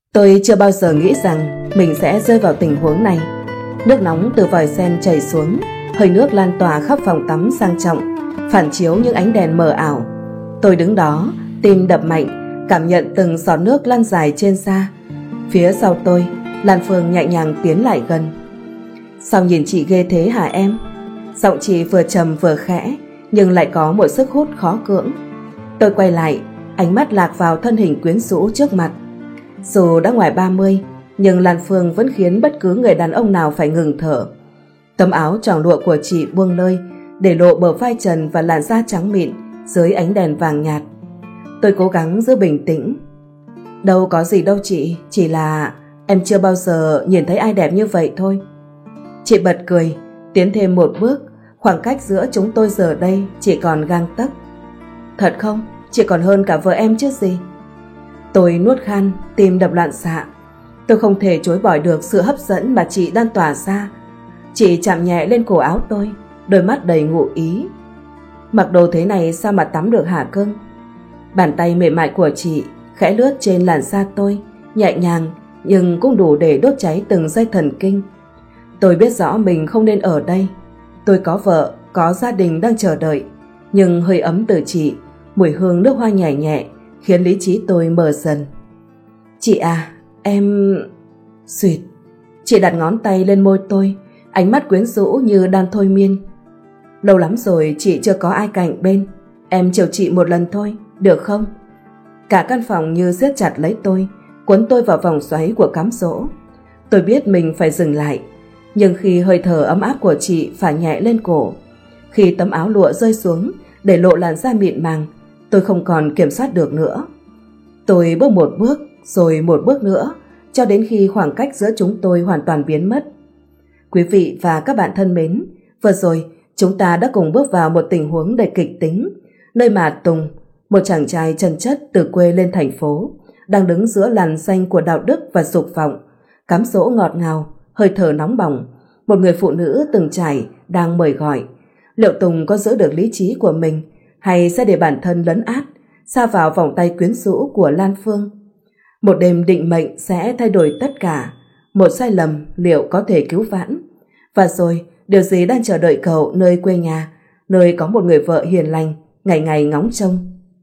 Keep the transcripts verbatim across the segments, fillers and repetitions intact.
Tôi chưa bao giờ nghĩ rằng mình sẽ rơi vào tình huống này. Nước nóng từ vòi sen chảy xuống, hơi nước lan tỏa khắp phòng tắm sang trọng, phản chiếu những ánh đèn mờ ảo. Tôi đứng đó, tim đập mạnh, cảm nhận từng giọt nước lan dài trên da. Phía sau tôi, Lan Phương nhẹ nhàng tiến lại gần. Sao nhìn chị ghê thế hả em? Giọng chị vừa trầm vừa khẽ, nhưng lại có một sức hút khó cưỡng. Tôi quay lại, ánh mắt lạc vào thân hình quyến rũ trước mặt. Dù đã ngoài ba mươi, nhưng Lan Phương vẫn khiến bất cứ người đàn ông nào phải ngừng thở. Tấm áo tròn lụa của chị buông lơi, để lộ bờ vai trần và làn da trắng mịn dưới ánh đèn vàng nhạt. Tôi cố gắng giữ bình tĩnh. Đâu có gì đâu chị, chỉ là em chưa bao giờ nhìn thấy ai đẹp như vậy thôi. Chị bật cười, tiến thêm một bước. Khoảng cách giữa chúng tôi giờ đây chỉ còn gang tấc. Thật không? Chị còn hơn cả vợ em chứ gì. Tôi nuốt khan, tim đập loạn xạ. Tôi không thể chối bỏ được sự hấp dẫn mà chị đang tỏa ra. Chị chạm nhẹ lên cổ áo tôi, đôi mắt đầy ngụ ý. Mặc đồ thế này sao mà tắm được hả cưng? Bàn tay mềm mại của chị khẽ lướt trên làn da tôi, nhẹ nhàng nhưng cũng đủ để đốt cháy từng dây thần kinh. Tôi biết rõ mình không nên ở đây. Tôi có vợ, có gia đình đang chờ đợi. Nhưng hơi ấm từ chị, mùi hương nước hoa nhẹ nhẹ khiến lý trí tôi mờ dần. Chị à, em... Xuyệt. Chị đặt ngón tay lên môi tôi, ánh mắt quyến rũ như đang thôi miên. Lâu lắm rồi chị chưa có ai cạnh bên. Em chiều chị một lần thôi, được không? Cả căn phòng như siết chặt lấy tôi, cuốn tôi vào vòng xoáy của cám dỗ. Tôi biết mình phải dừng lại, nhưng khi hơi thở ấm áp của chị phả nhẹ lên cổ, khi tấm áo lụa rơi xuống để lộ làn da mịn màng, tôi không còn kiểm soát được nữa. Tôi bước một bước, rồi một bước nữa, cho đến khi khoảng cách giữa chúng tôi hoàn toàn biến mất. Quý vị và các bạn thân mến, vừa rồi chúng ta đã cùng bước vào một tình huống đầy kịch tính, nơi mà Tùng, một chàng trai chân chất từ quê lên thành phố, đang đứng giữa làn danh của đạo đức và dục vọng, cám dỗ ngọt ngào, hơi thở nóng bỏng. Một người phụ nữ từng trải đang mời gọi. Liệu Tùng có giữ được lý trí của mình, hay sẽ để bản thân lấn át, sa vào vòng tay quyến rũ của Lan Phương? Một đêm định mệnh sẽ thay đổi tất cả. Một sai lầm liệu có thể cứu vãn? Và rồi, điều gì đang chờ đợi cậu nơi quê nhà, nơi có một người vợ hiền lành, ngày ngày ngóng trông?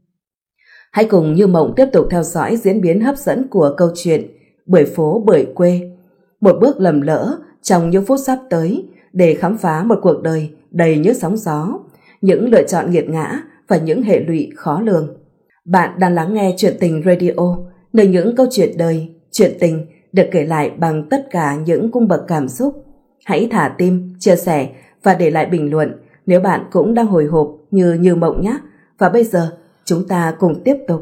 Hãy cùng Như Mộng tiếp tục theo dõi diễn biến hấp dẫn của câu chuyện Bưởi phố bưởi quê. Một bước lầm lỡ trong những phút sắp tới để khám phá một cuộc đời đầy những sóng gió, những lựa chọn nghiệt ngã và những hệ lụy khó lường. Bạn đang lắng nghe Chuyện Tình Radio, nơi những câu chuyện đời, chuyện tình được kể lại bằng tất cả những cung bậc cảm xúc. Hãy thả tim, chia sẻ và để lại bình luận nếu bạn cũng đang hồi hộp như Như Mộng nhé. Và bây giờ chúng ta cùng tiếp tục.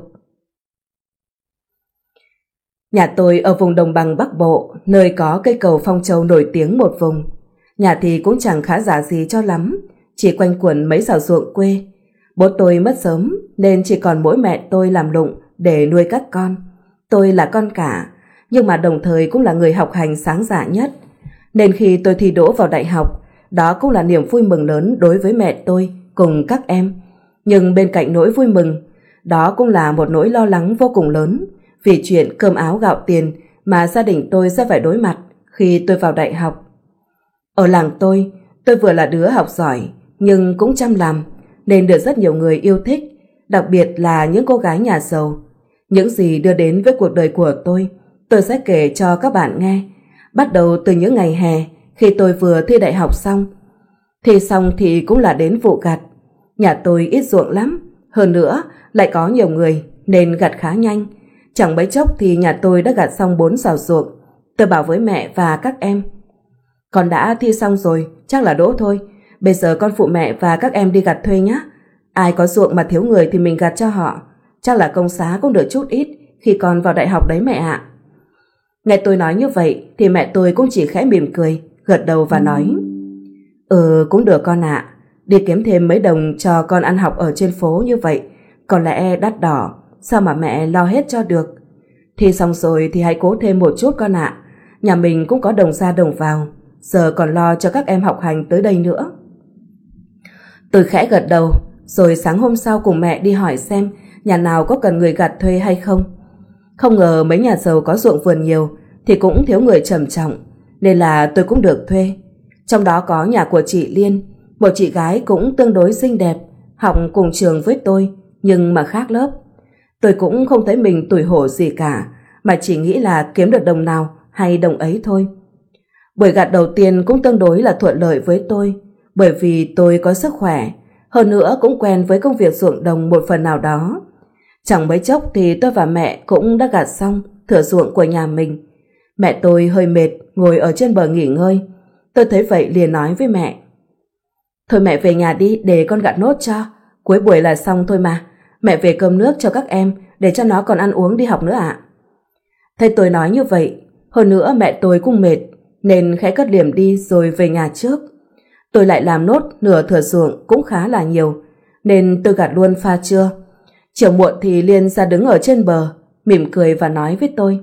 Nhà tôi ở vùng đồng bằng Bắc Bộ, nơi có cây cầu Phong Châu nổi tiếng một vùng. Nhà thì cũng chẳng khá giả gì cho lắm, chỉ quanh quẩn mấy xào ruộng quê. Bố tôi mất sớm nên chỉ còn mỗi mẹ tôi làm lụng để nuôi các con. Tôi là con cả, nhưng mà đồng thời cũng là người học hành sáng dạ nhất. Nên khi tôi thi đỗ vào đại học, đó cũng là niềm vui mừng lớn đối với mẹ tôi cùng các em. Nhưng bên cạnh nỗi vui mừng, đó cũng là một nỗi lo lắng vô cùng lớn, vì chuyện cơm áo gạo tiền mà gia đình tôi sẽ phải đối mặt khi tôi vào đại học. Ở làng tôi, tôi vừa là đứa học giỏi nhưng cũng chăm làm, nên được rất nhiều người yêu thích, đặc biệt là những cô gái nhà giàu. Những gì đưa đến với cuộc đời của tôi, tôi sẽ kể cho các bạn nghe, bắt đầu từ những ngày hè khi tôi vừa thi đại học xong. Thi xong thì cũng là đến vụ gặt. Nhà tôi ít ruộng lắm, hơn nữa lại có nhiều người nên gặt khá nhanh. Chẳng mấy chốc thì nhà tôi đã gặt xong bốn xào ruộng. Tôi bảo với mẹ và các em: con đã thi xong rồi, chắc là đỗ thôi. Bây giờ con phụ mẹ và các em đi gặt thuê nhé. Ai có ruộng mà thiếu người thì mình gặt cho họ. Chắc là công xá cũng được chút ít khi con vào đại học đấy mẹ ạ. Nghe tôi nói như vậy thì mẹ tôi cũng chỉ khẽ mỉm cười, gật đầu và nói: Ừ, cũng được con ạ. Đi kiếm thêm mấy đồng cho con ăn học ở trên phố như vậy có lẽ đắt đỏ, sao mà mẹ lo hết cho được. Thi xong rồi thì hãy cố thêm một chút con ạ. Nhà mình cũng có đồng ra đồng vào, giờ còn lo cho các em học hành tới đây nữa. Tôi khẽ gật đầu, rồi sáng hôm sau cùng mẹ đi hỏi xem nhà nào có cần người gặt thuê hay không. Không ngờ mấy nhà giàu có ruộng vườn nhiều thì cũng thiếu người trầm trọng, nên là tôi cũng được thuê. Trong đó có nhà của chị Liên, một chị gái cũng tương đối xinh đẹp, học cùng trường với tôi nhưng mà khác lớp. Tôi cũng không thấy mình tủi hổ gì cả, mà chỉ nghĩ là kiếm được đồng nào hay đồng ấy thôi. Buổi gặt đầu tiên cũng tương đối là thuận lợi với tôi, bởi vì tôi có sức khỏe, hơn nữa cũng quen với công việc ruộng đồng một phần nào đó. Chẳng mấy chốc thì tôi và mẹ cũng đã gặt xong thửa ruộng của nhà mình. Mẹ tôi hơi mệt, ngồi ở trên bờ nghỉ ngơi. Tôi thấy vậy liền nói với mẹ: "Thôi mẹ về nhà đi để con gặt nốt cho, cuối buổi là xong thôi mà. Mẹ về cơm nước cho các em để cho nó còn ăn uống đi học nữa ạ." Thấy tôi nói như vậy, hơn nữa mẹ tôi cũng mệt nên khẽ cất liềm đi rồi về nhà trước. Tôi lại làm nốt nửa thửa ruộng cũng khá là nhiều, nên tôi gặt luôn pha trưa. Chiều muộn thì Liên ra đứng ở trên bờ, mỉm cười và nói với tôi: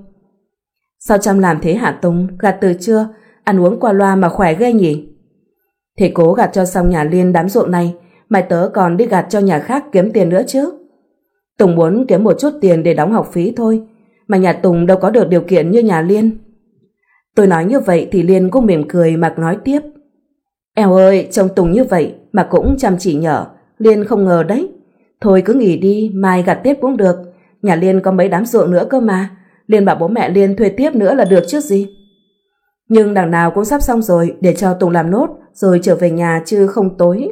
"Sao chăm làm thế hả Tùng? Gặt từ trưa, ăn uống qua loa mà khỏe ghê nhỉ?" "Thì cố gặt cho xong nhà Liên đám ruộng này, mai tớ còn đi gặt cho nhà khác kiếm tiền nữa chứ." Tùng muốn kiếm một chút tiền để đóng học phí thôi, mà nhà Tùng đâu có được điều kiện như nhà Liên. Tôi nói như vậy thì Liên cũng mỉm cười mà nói tiếp: "Eo ơi, trông Tùng như vậy mà cũng chăm chỉ nhở, Liên không ngờ đấy. Thôi cứ nghỉ đi, mai gặt tiếp cũng được. Nhà Liên có mấy đám ruộng nữa cơ mà. Liên bảo bố mẹ Liên thuê tiếp nữa là được chứ gì." Nhưng đằng nào cũng sắp xong rồi, để cho Tùng làm nốt rồi trở về nhà chứ không tối.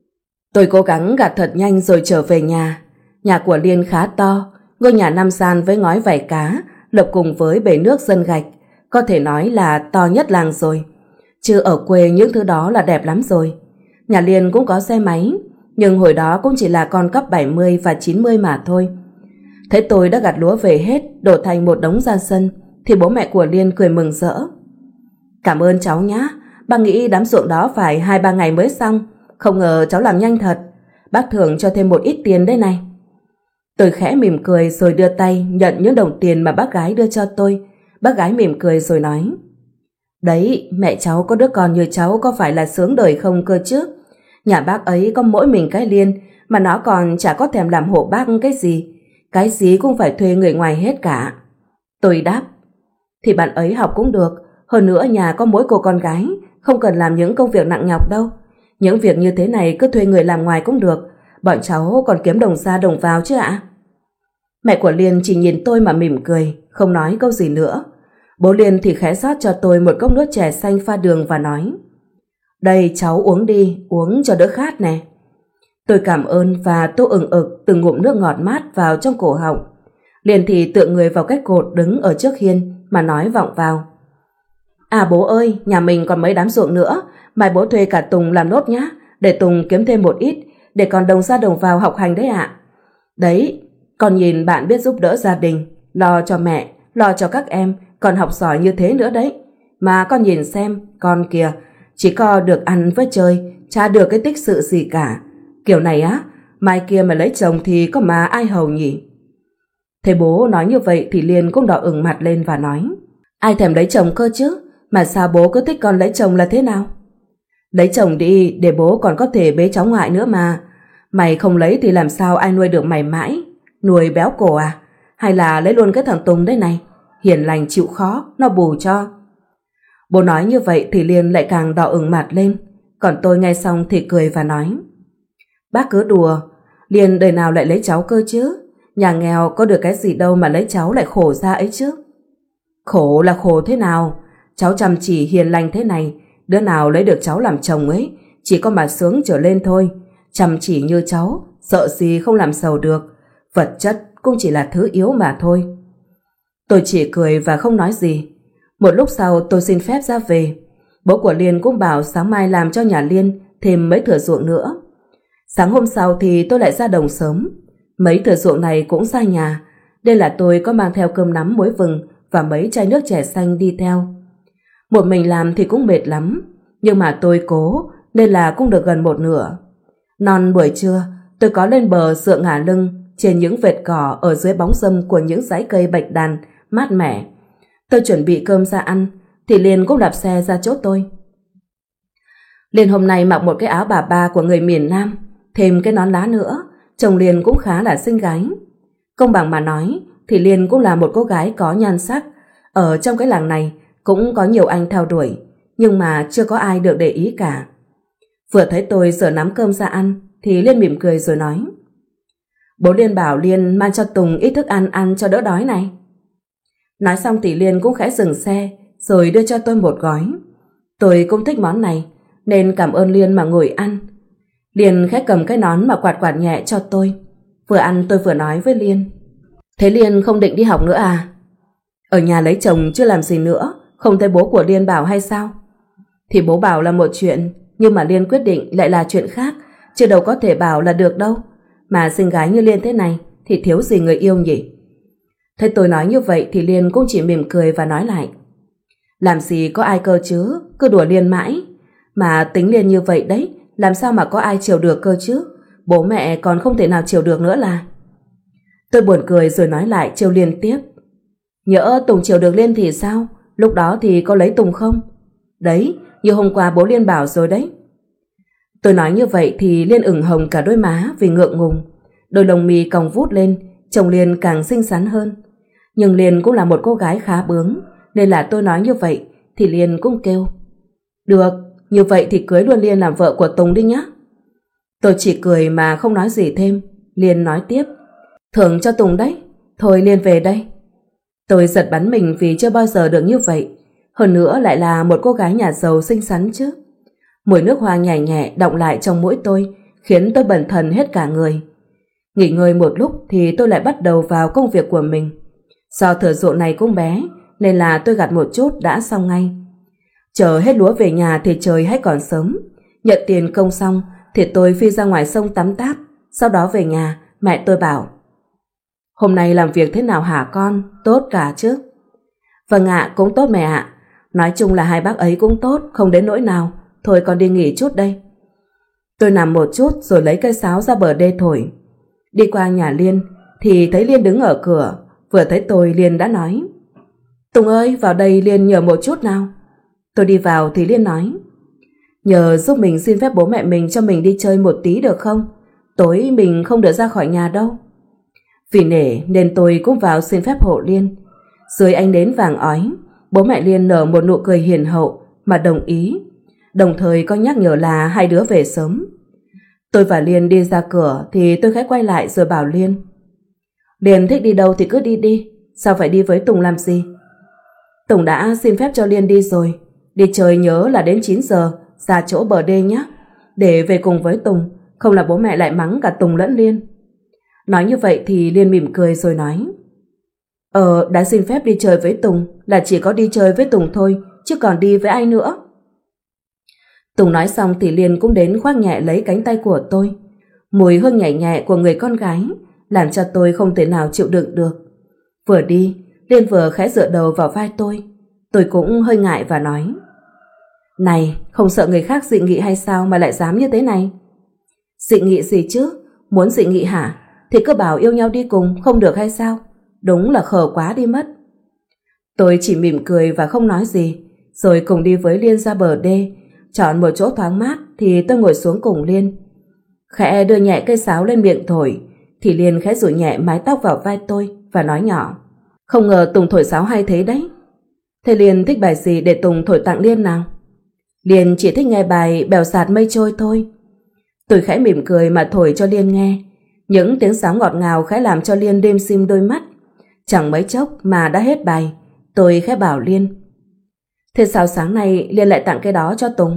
Tôi cố gắng gặt thật nhanh rồi trở về nhà. Nhà của Liên khá to, ngôi nhà năm gian với ngói vảy cá, lập cùng với bể nước dân gạch, có thể nói là to nhất làng rồi. Chứ ở quê những thứ đó là đẹp lắm rồi. Nhà Liên cũng có xe máy, nhưng hồi đó cũng chỉ là con cấp bảy mươi và chín mươi mà thôi. Thế tôi đã gặt lúa về hết, đổ thành một đống ra sân, thì bố mẹ của Liên cười mừng rỡ: "Cảm ơn cháu nhá, bác nghĩ đám ruộng đó phải hai ba ngày mới xong, không ngờ cháu làm nhanh thật. Bác thưởng cho thêm một ít tiền đây này." Tôi khẽ mỉm cười rồi đưa tay nhận những đồng tiền mà bác gái đưa cho tôi. Bác gái mỉm cười rồi nói: "Đấy, mẹ cháu có đứa con như cháu có phải là sướng đời không cơ chứ. Nhà bác ấy có mỗi mình cái Liên, mà nó còn chả có thèm làm hộ bác cái gì. Cái gì cũng phải thuê người ngoài hết cả." Tôi đáp: "Thì bạn ấy học cũng được, hơn nữa nhà có mỗi cô con gái, không cần làm những công việc nặng nhọc đâu. Những việc như thế này cứ thuê người làm ngoài cũng được, bọn cháu còn kiếm đồng ra đồng vào chứ ạ." Mẹ của Liên chỉ nhìn tôi mà mỉm cười, không nói câu gì nữa. Bố Liên thì khẽ rót cho tôi một cốc nước chè xanh pha đường và nói: "Đây cháu uống đi, uống cho đỡ khát nè." Tôi cảm ơn và tô ừng ực từng ngụm nước ngọt mát vào trong cổ họng. Liên thì tựa người vào cái cột đứng ở trước hiên mà nói vọng vào: "À bố ơi, nhà mình còn mấy đám ruộng nữa, mai bố thuê cả Tùng làm nốt nhá, để Tùng kiếm thêm một ít, để còn đồng ra đồng vào học hành đấy ạ. Đấy, con nhìn bạn biết giúp đỡ gia đình, lo cho mẹ, lo cho các em, còn học giỏi như thế nữa đấy. Mà con nhìn xem, con kìa, chỉ có được ăn với chơi, chả được cái tích sự gì cả. Kiểu này á, mai kia mà lấy chồng thì có mà ai hầu nhỉ?" Thấy bố nói như vậy thì Liên cũng đỏ ửng mặt lên và nói: "Ai thèm lấy chồng cơ chứ, mà sao bố cứ thích con lấy chồng là thế nào?" "Lấy chồng đi, để bố còn có thể bế cháu ngoại nữa mà. Mày không lấy thì làm sao ai nuôi được mày mãi? Nuôi béo cổ à? Hay là lấy luôn cái thằng Tùng đấy này, hiền lành chịu khó, nó bù cho." Bố nói như vậy thì Liên lại càng đỏ ửng mặt lên, còn tôi nghe xong thì cười và nói: "Bác cứ đùa, Liên đời nào lại lấy cháu cơ chứ, nhà nghèo có được cái gì đâu mà lấy cháu lại khổ ra ấy chứ." "Khổ là khổ thế nào? Cháu chăm chỉ hiền lành thế này, đứa nào lấy được cháu làm chồng ấy, chỉ có mà sướng trở lên thôi. Chăm chỉ như cháu, sợ gì không làm giàu được, vật chất cũng chỉ là thứ yếu mà thôi." Tôi chỉ cười và không nói gì. Một lúc sau tôi xin phép ra về. Bố của Liên cũng bảo sáng mai làm cho nhà Liên thêm mấy thửa ruộng nữa. Sáng hôm sau thì tôi lại ra đồng sớm. Mấy thửa ruộng này cũng xa nhà, nên là tôi có mang theo cơm nắm muối vừng và mấy chai nước chè xanh đi theo. Một mình làm thì cũng mệt lắm, nhưng mà tôi cố nên là cũng được gần một nửa. Non buổi trưa, tôi có lên bờ dựa ngả lưng trên những vệt cỏ ở dưới bóng râm của những dãy cây bạch đàn mát mẻ. Tôi chuẩn bị cơm ra ăn thì Liên cũng đạp xe ra chỗ tôi. Liên hôm nay mặc một cái áo bà ba của người miền Nam, thêm cái nón lá nữa, trông Liên cũng khá là xinh gái. Công bằng mà nói, thì Liên cũng là một cô gái có nhan sắc. Ở trong cái làng này cũng có nhiều anh theo đuổi, nhưng mà chưa có ai được để ý cả. Vừa thấy tôi giờ nắm cơm ra ăn thì Liên mỉm cười rồi nói: Bố Liên bảo Liên mang cho Tùng ít thức ăn ăn cho đỡ đói này. Nói xong thì Liên cũng khẽ dừng xe rồi đưa cho tôi một gói. Tôi cũng thích món này nên cảm ơn Liên mà ngồi ăn. Liên khẽ cầm cái nón mà quạt quạt nhẹ cho tôi. Vừa ăn tôi vừa nói với Liên: Thế Liên không định đi học nữa à? Ở nhà lấy chồng chưa làm gì nữa, không thấy bố của Liên bảo hay sao? Thì bố bảo là một chuyện, nhưng mà Liên quyết định lại là chuyện khác, chứ đâu có thể bảo là được đâu. Mà xinh gái như Liên thế này thì thiếu gì người yêu nhỉ? Thấy tôi nói như vậy thì Liên cũng chỉ mỉm cười và nói lại: Làm gì có ai cơ chứ, cứ đùa Liên mãi. Mà tính Liên như vậy đấy, làm sao mà có ai chiều được cơ chứ? Bố mẹ còn không thể nào chiều được nữa là. Tôi buồn cười rồi nói lại trêu Liên tiếp: Nhỡ Tùng chiều được Liên thì sao? Lúc đó thì có lấy Tùng không? Đấy, như hôm qua bố Liên bảo rồi đấy. Tôi nói như vậy thì Liên ửng hồng cả đôi má vì ngượng ngùng. Đôi lông mi cong vút lên, trông Liên càng xinh xắn hơn. Nhưng Liên cũng là một cô gái khá bướng, nên là tôi nói như vậy thì Liên cũng kêu: Được, như vậy thì cưới luôn Liên làm vợ của Tùng đi nhá. Tôi chỉ cười mà không nói gì thêm. Liên nói tiếp: Thưởng cho Tùng đấy. Thôi Liên về đây. Tôi giật bắn mình vì chưa bao giờ được như vậy. Hơn nữa lại là một cô gái nhà giàu xinh xắn chứ. Mùi nước hoa nhẹ nhẹ đọng lại trong mũi tôi, khiến tôi bần thần hết cả người. Nghỉ ngơi một lúc thì tôi lại bắt đầu vào công việc của mình. Do thửa ruộng này cũng bé nên là tôi gặt một chút đã xong ngay. Chờ hết lúa về nhà thì trời hay còn sớm. Nhận tiền công xong thì tôi phi ra ngoài sông tắm táp. Sau đó về nhà, mẹ tôi bảo: Hôm nay làm việc thế nào hả con? Tốt cả chứ? Vâng ạ, cũng tốt mẹ ạ. Nói chung là hai bác ấy cũng tốt, không đến nỗi nào. Thôi con đi nghỉ chút đây. Tôi nằm một chút rồi lấy cây sáo ra bờ đê thổi. Đi qua nhà Liên thì thấy Liên đứng ở cửa. Vừa thấy tôi Liên đã nói: Tùng ơi, vào đây Liên nhờ một chút nào. Tôi đi vào thì Liên nói: Nhờ giúp mình xin phép bố mẹ mình cho mình đi chơi một tí được không? Tối mình không được ra khỏi nhà đâu. Vì nể nên tôi cũng vào xin phép hộ Liên. Dưới ánh nến vàng ói, bố mẹ Liên nở một nụ cười hiền hậu mà đồng ý, đồng thời có nhắc nhở là hai đứa về sớm. Tôi và Liên đi ra cửa thì tôi khẽ quay lại rồi bảo Liên: Liên thích đi đâu thì cứ đi đi, sao phải đi với Tùng làm gì? Tùng đã xin phép cho Liên đi rồi. Đi chơi nhớ là đến chín giờ ra chỗ bờ đê nhé, để về cùng với Tùng, không là bố mẹ lại mắng cả Tùng lẫn Liên. Nói như vậy thì Liên mỉm cười rồi nói: Ờ, đã xin phép đi chơi với Tùng là chỉ có đi chơi với Tùng thôi, chứ còn đi với ai nữa. Tùng nói xong thì Liên cũng đến khoác nhẹ lấy cánh tay của tôi. Mùi hương nhẹ nhẹ của người con gái làm cho tôi không thể nào chịu đựng được. Vừa đi, Liên vừa khẽ dựa đầu vào vai tôi. Tôi cũng hơi ngại và nói: Này, không sợ người khác dị nghị hay sao mà lại dám như thế này? Dị nghị gì chứ? Muốn dị nghị hả? Thì cứ bảo yêu nhau đi cùng, không được hay sao? Đúng là khờ quá đi mất. Tôi chỉ mỉm cười và không nói gì, rồi cùng đi với Liên ra bờ đê. Chọn một chỗ thoáng mát thì tôi ngồi xuống cùng Liên. Khẽ đưa nhẹ cây sáo lên miệng thổi thì Liên khẽ rủ nhẹ mái tóc vào vai tôi và nói nhỏ: Không ngờ Tùng thổi sáo hay thế đấy. Thế Liên thích bài gì để Tùng thổi tặng Liên nào? Liên chỉ thích nghe bài Bèo Sạt Mây Trôi thôi. Tôi khẽ mỉm cười mà thổi cho Liên nghe. Những tiếng sáo ngọt ngào khẽ làm cho Liên đêm sim đôi mắt. Chẳng mấy chốc mà đã hết bài. Tôi khẽ bảo Liên: Thế sao sáng nay Liên lại tặng cái đó cho Tùng?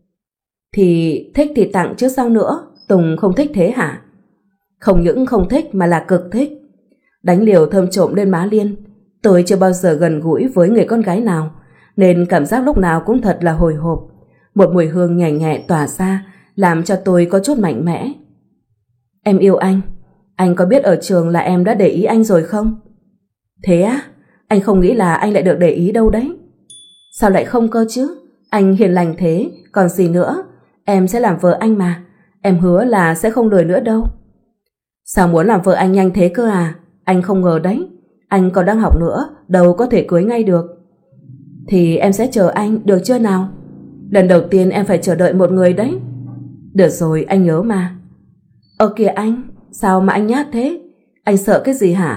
Thì thích thì tặng chứ sao nữa. Tùng không thích thế hả? Không những không thích mà là cực thích. Đánh liều thơm trộm lên má Liên. Tôi chưa bao giờ gần gũi với người con gái nào, nên cảm giác lúc nào cũng thật là hồi hộp. Một mùi hương nhẹ nhẹ tỏa ra làm cho tôi có chút mạnh mẽ. Em yêu anh. Anh có biết ở trường là em đã để ý anh rồi không? Thế á? Anh không nghĩ là anh lại được để ý đâu đấy. Sao lại không cơ chứ? Anh hiền lành thế, còn gì nữa. Em sẽ làm vợ anh mà. Em hứa là sẽ không lười nữa đâu. Sao muốn làm vợ anh nhanh thế cơ à? Anh không ngờ đấy. Anh còn đang học nữa, đâu có thể cưới ngay được. Thì em sẽ chờ anh, được chưa nào? Lần đầu tiên em phải chờ đợi một người đấy. Được rồi, anh nhớ mà. Ơ kìa anh, sao mà anh nhát thế? Anh sợ cái gì hả?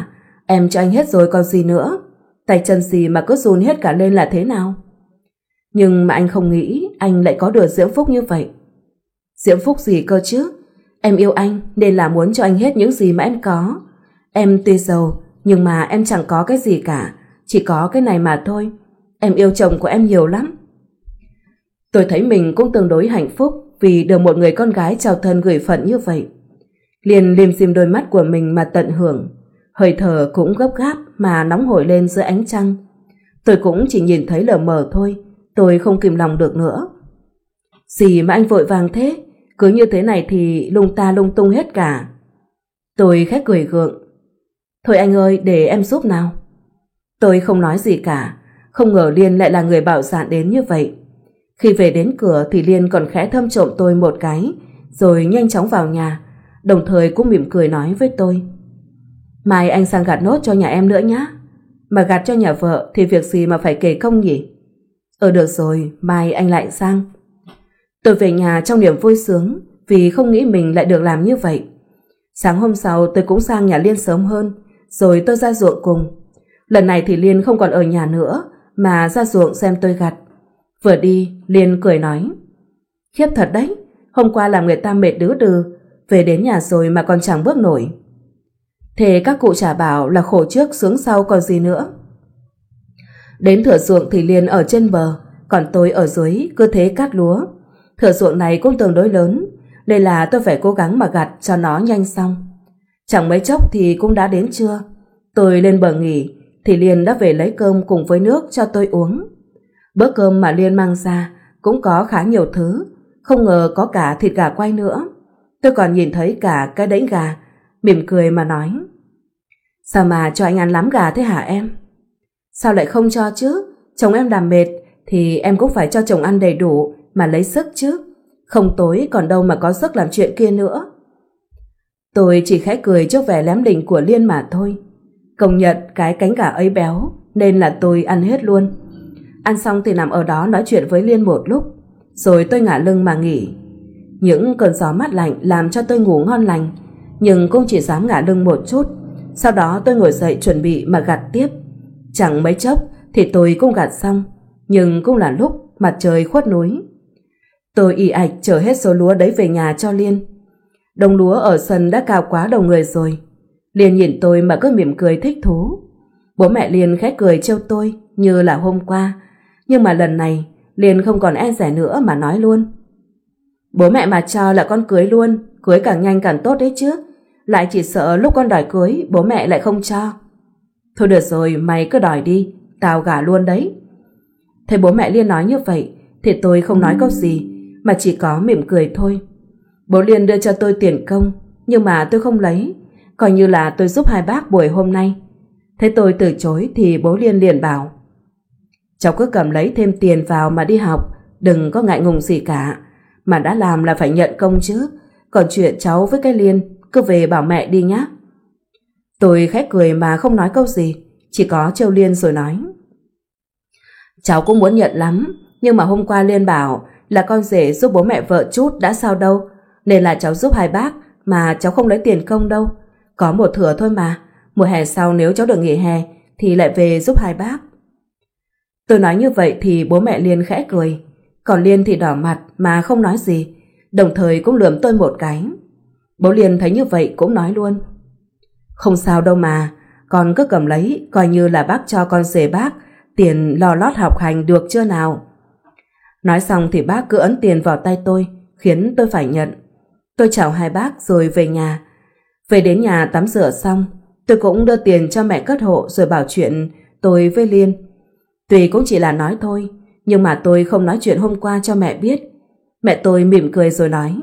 Em cho anh hết rồi còn gì nữa. Tay chân gì mà cứ run hết cả lên là thế nào? Nhưng mà anh không nghĩ anh lại có được diễm phúc như vậy. Diễm phúc gì cơ chứ? Em yêu anh nên là muốn cho anh hết những gì mà em có. Em tuy giàu nhưng mà em chẳng có cái gì cả, chỉ có cái này mà thôi. Em yêu chồng của em nhiều lắm. Tôi thấy mình cũng tương đối hạnh phúc vì được một người con gái chào thân gửi phận như vậy. Liền lim dim đôi mắt của mình mà tận hưởng. Hơi thở cũng gấp gáp mà nóng hổi lên dưới ánh trăng. Tôi cũng chỉ nhìn thấy lờ mờ thôi. Tôi không kìm lòng được nữa. Gì mà anh vội vàng thế? Cứ như thế này thì lung ta lung tung hết cả. Tôi khẽ cười gượng. Thôi anh ơi, để em giúp nào. Tôi không nói gì cả. Không ngờ Liên lại là người bạo dạn đến như vậy. Khi về đến cửa thì Liên còn khẽ thâm trộm tôi một cái, rồi nhanh chóng vào nhà, đồng thời cũng mỉm cười nói với tôi: Mai anh sang gặt nốt cho nhà em nữa nhé. Mà gặt cho nhà vợ thì việc gì mà phải kể công nhỉ? Ờ được rồi, mai anh lại sang. Tôi về nhà trong niềm vui sướng vì không nghĩ mình lại được làm như vậy. Sáng hôm sau tôi cũng sang nhà Liên sớm hơn, rồi tôi ra ruộng cùng. Lần này thì Liên không còn ở nhà nữa mà ra ruộng xem tôi gặt. Vừa đi Liên cười nói: Khiếp thật đấy, hôm qua làm người ta mệt đứ đừ, về đến nhà rồi mà còn chẳng bước nổi. Thế các cụ chả bảo là khổ trước sướng sau còn gì nữa. Đến thửa ruộng thì Liên ở trên bờ, còn tôi ở dưới cứ thế cắt lúa. Thửa ruộng này cũng tương đối lớn, nên là tôi phải cố gắng mà gặt cho nó nhanh xong. Chẳng mấy chốc thì cũng đã đến trưa. Tôi lên bờ nghỉ thì Liên đã về lấy cơm cùng với nước cho tôi uống. Bữa cơm mà Liên mang ra cũng có khá nhiều thứ, không ngờ có cả thịt gà quay nữa. Tôi còn nhìn thấy cả cái đẫy gà, mỉm cười mà nói: Sao mà cho anh ăn lắm gà thế hả em? Sao lại không cho chứ? Chồng em làm mệt thì em cũng phải cho chồng ăn đầy đủ mà lấy sức chứ. Không tối còn đâu mà có sức làm chuyện kia nữa. Tôi chỉ khẽ cười trước vẻ lém lỉnh của Liên mà thôi. Công nhận cái cánh gà ấy béo nên là tôi ăn hết luôn. Ăn xong thì nằm ở đó nói chuyện với Liên một lúc, rồi tôi ngả lưng mà nghỉ. Những cơn gió mát lạnh làm cho tôi ngủ ngon lành, nhưng cũng chỉ dám ngả lưng một chút. Sau đó tôi ngồi dậy chuẩn bị mà gặt tiếp. Chẳng mấy chốc thì tôi cũng gặt xong, nhưng cũng là lúc mặt trời khuất núi. Tôi ì ạch chở hết số lúa đấy về nhà cho Liên. Đồng lúa ở sân đã cao quá đầu người rồi. Liên nhìn tôi mà cứ mỉm cười thích thú. Bố mẹ Liên khẽ cười trêu tôi như là hôm qua, nhưng mà lần này Liên không còn e dè nữa mà nói luôn: Bố mẹ mà cho là con cưới luôn, cưới càng nhanh càng tốt đấy chứ. Lại chỉ sợ lúc con đòi cưới bố mẹ lại không cho. Thôi được rồi, mày cứ đòi đi, tao gả luôn đấy. Thấy bố mẹ Liên nói như vậy thì tôi không nói câu gì mà chỉ có mỉm cười thôi. Bố Liên đưa cho tôi tiền công, nhưng mà tôi không lấy, coi như là tôi giúp hai bác buổi hôm nay. Thế tôi từ chối thì bố Liên liền bảo: Cháu cứ cầm lấy thêm tiền vào mà đi học, đừng có ngại ngùng gì cả. Mà đã làm là phải nhận công chứ. Còn chuyện cháu với cái Liên cứ về bảo mẹ đi nhá. Tôi khẽ cười mà không nói câu gì, chỉ có trêu Liên rồi nói: Cháu cũng muốn nhận lắm, nhưng mà hôm qua Liên bảo là con rể giúp bố mẹ vợ chút đã sao đâu, nên là cháu giúp hai bác mà cháu không lấy tiền công đâu. Có một thửa thôi mà, mùa hè sau nếu cháu được nghỉ hè thì lại về giúp hai bác. Tôi nói như vậy thì bố mẹ Liên khẽ cười, còn Liên thì đỏ mặt mà không nói gì, đồng thời cũng lườm tôi một cái. Bố Liên thấy như vậy cũng nói luôn: Không sao đâu mà, con cứ cầm lấy, coi như là bác cho con rể bác tiền lo lót học hành được chưa nào. Nói xong thì bác cứ ấn tiền vào tay tôi, khiến tôi phải nhận. Tôi chào hai bác rồi về nhà. Về đến nhà tắm rửa xong, tôi cũng đưa tiền cho mẹ cất hộ rồi bảo chuyện tôi với Liên. Tuy cũng chỉ là nói thôi, nhưng mà tôi không nói chuyện hôm qua cho mẹ biết. Mẹ tôi mỉm cười rồi nói: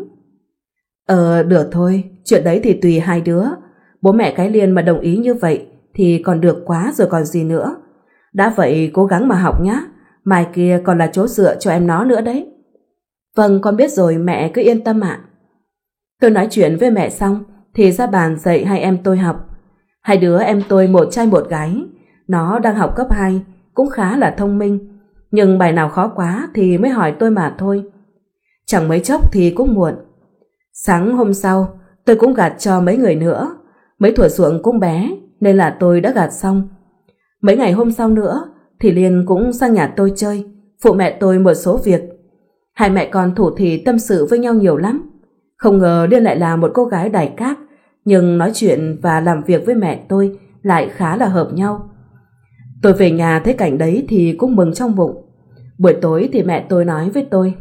Ờ được thôi, chuyện đấy thì tùy hai đứa. Bố mẹ cái Liên mà đồng ý như vậy thì còn được quá rồi còn gì nữa. Đã vậy cố gắng mà học nhá, mai kia còn là chỗ dựa cho em nó nữa đấy. Vâng con biết rồi, mẹ cứ yên tâm ạ. Tôi nói chuyện với mẹ xong thì ra bàn dạy hai em tôi học. Hai đứa em tôi một trai một gái. Nó đang học cấp hai, cũng khá là thông minh, nhưng bài nào khó quá thì mới hỏi tôi mà thôi. Chẳng mấy chốc thì cũng muộn. Sáng hôm sau tôi cũng gạt cho mấy người nữa. Mấy thủa ruộng cũng bé nên là tôi đã gạt xong. Mấy ngày hôm sau nữa thì Liên cũng sang nhà tôi chơi, phụ mẹ tôi một số việc. Hai mẹ con thủ thỉ tâm sự với nhau nhiều lắm. Không ngờ Liên lại là một cô gái đài các, nhưng nói chuyện và làm việc với mẹ tôi lại khá là hợp nhau. Tôi về nhà thấy cảnh đấy thì cũng mừng trong bụng. Buổi tối thì mẹ tôi nói với tôi: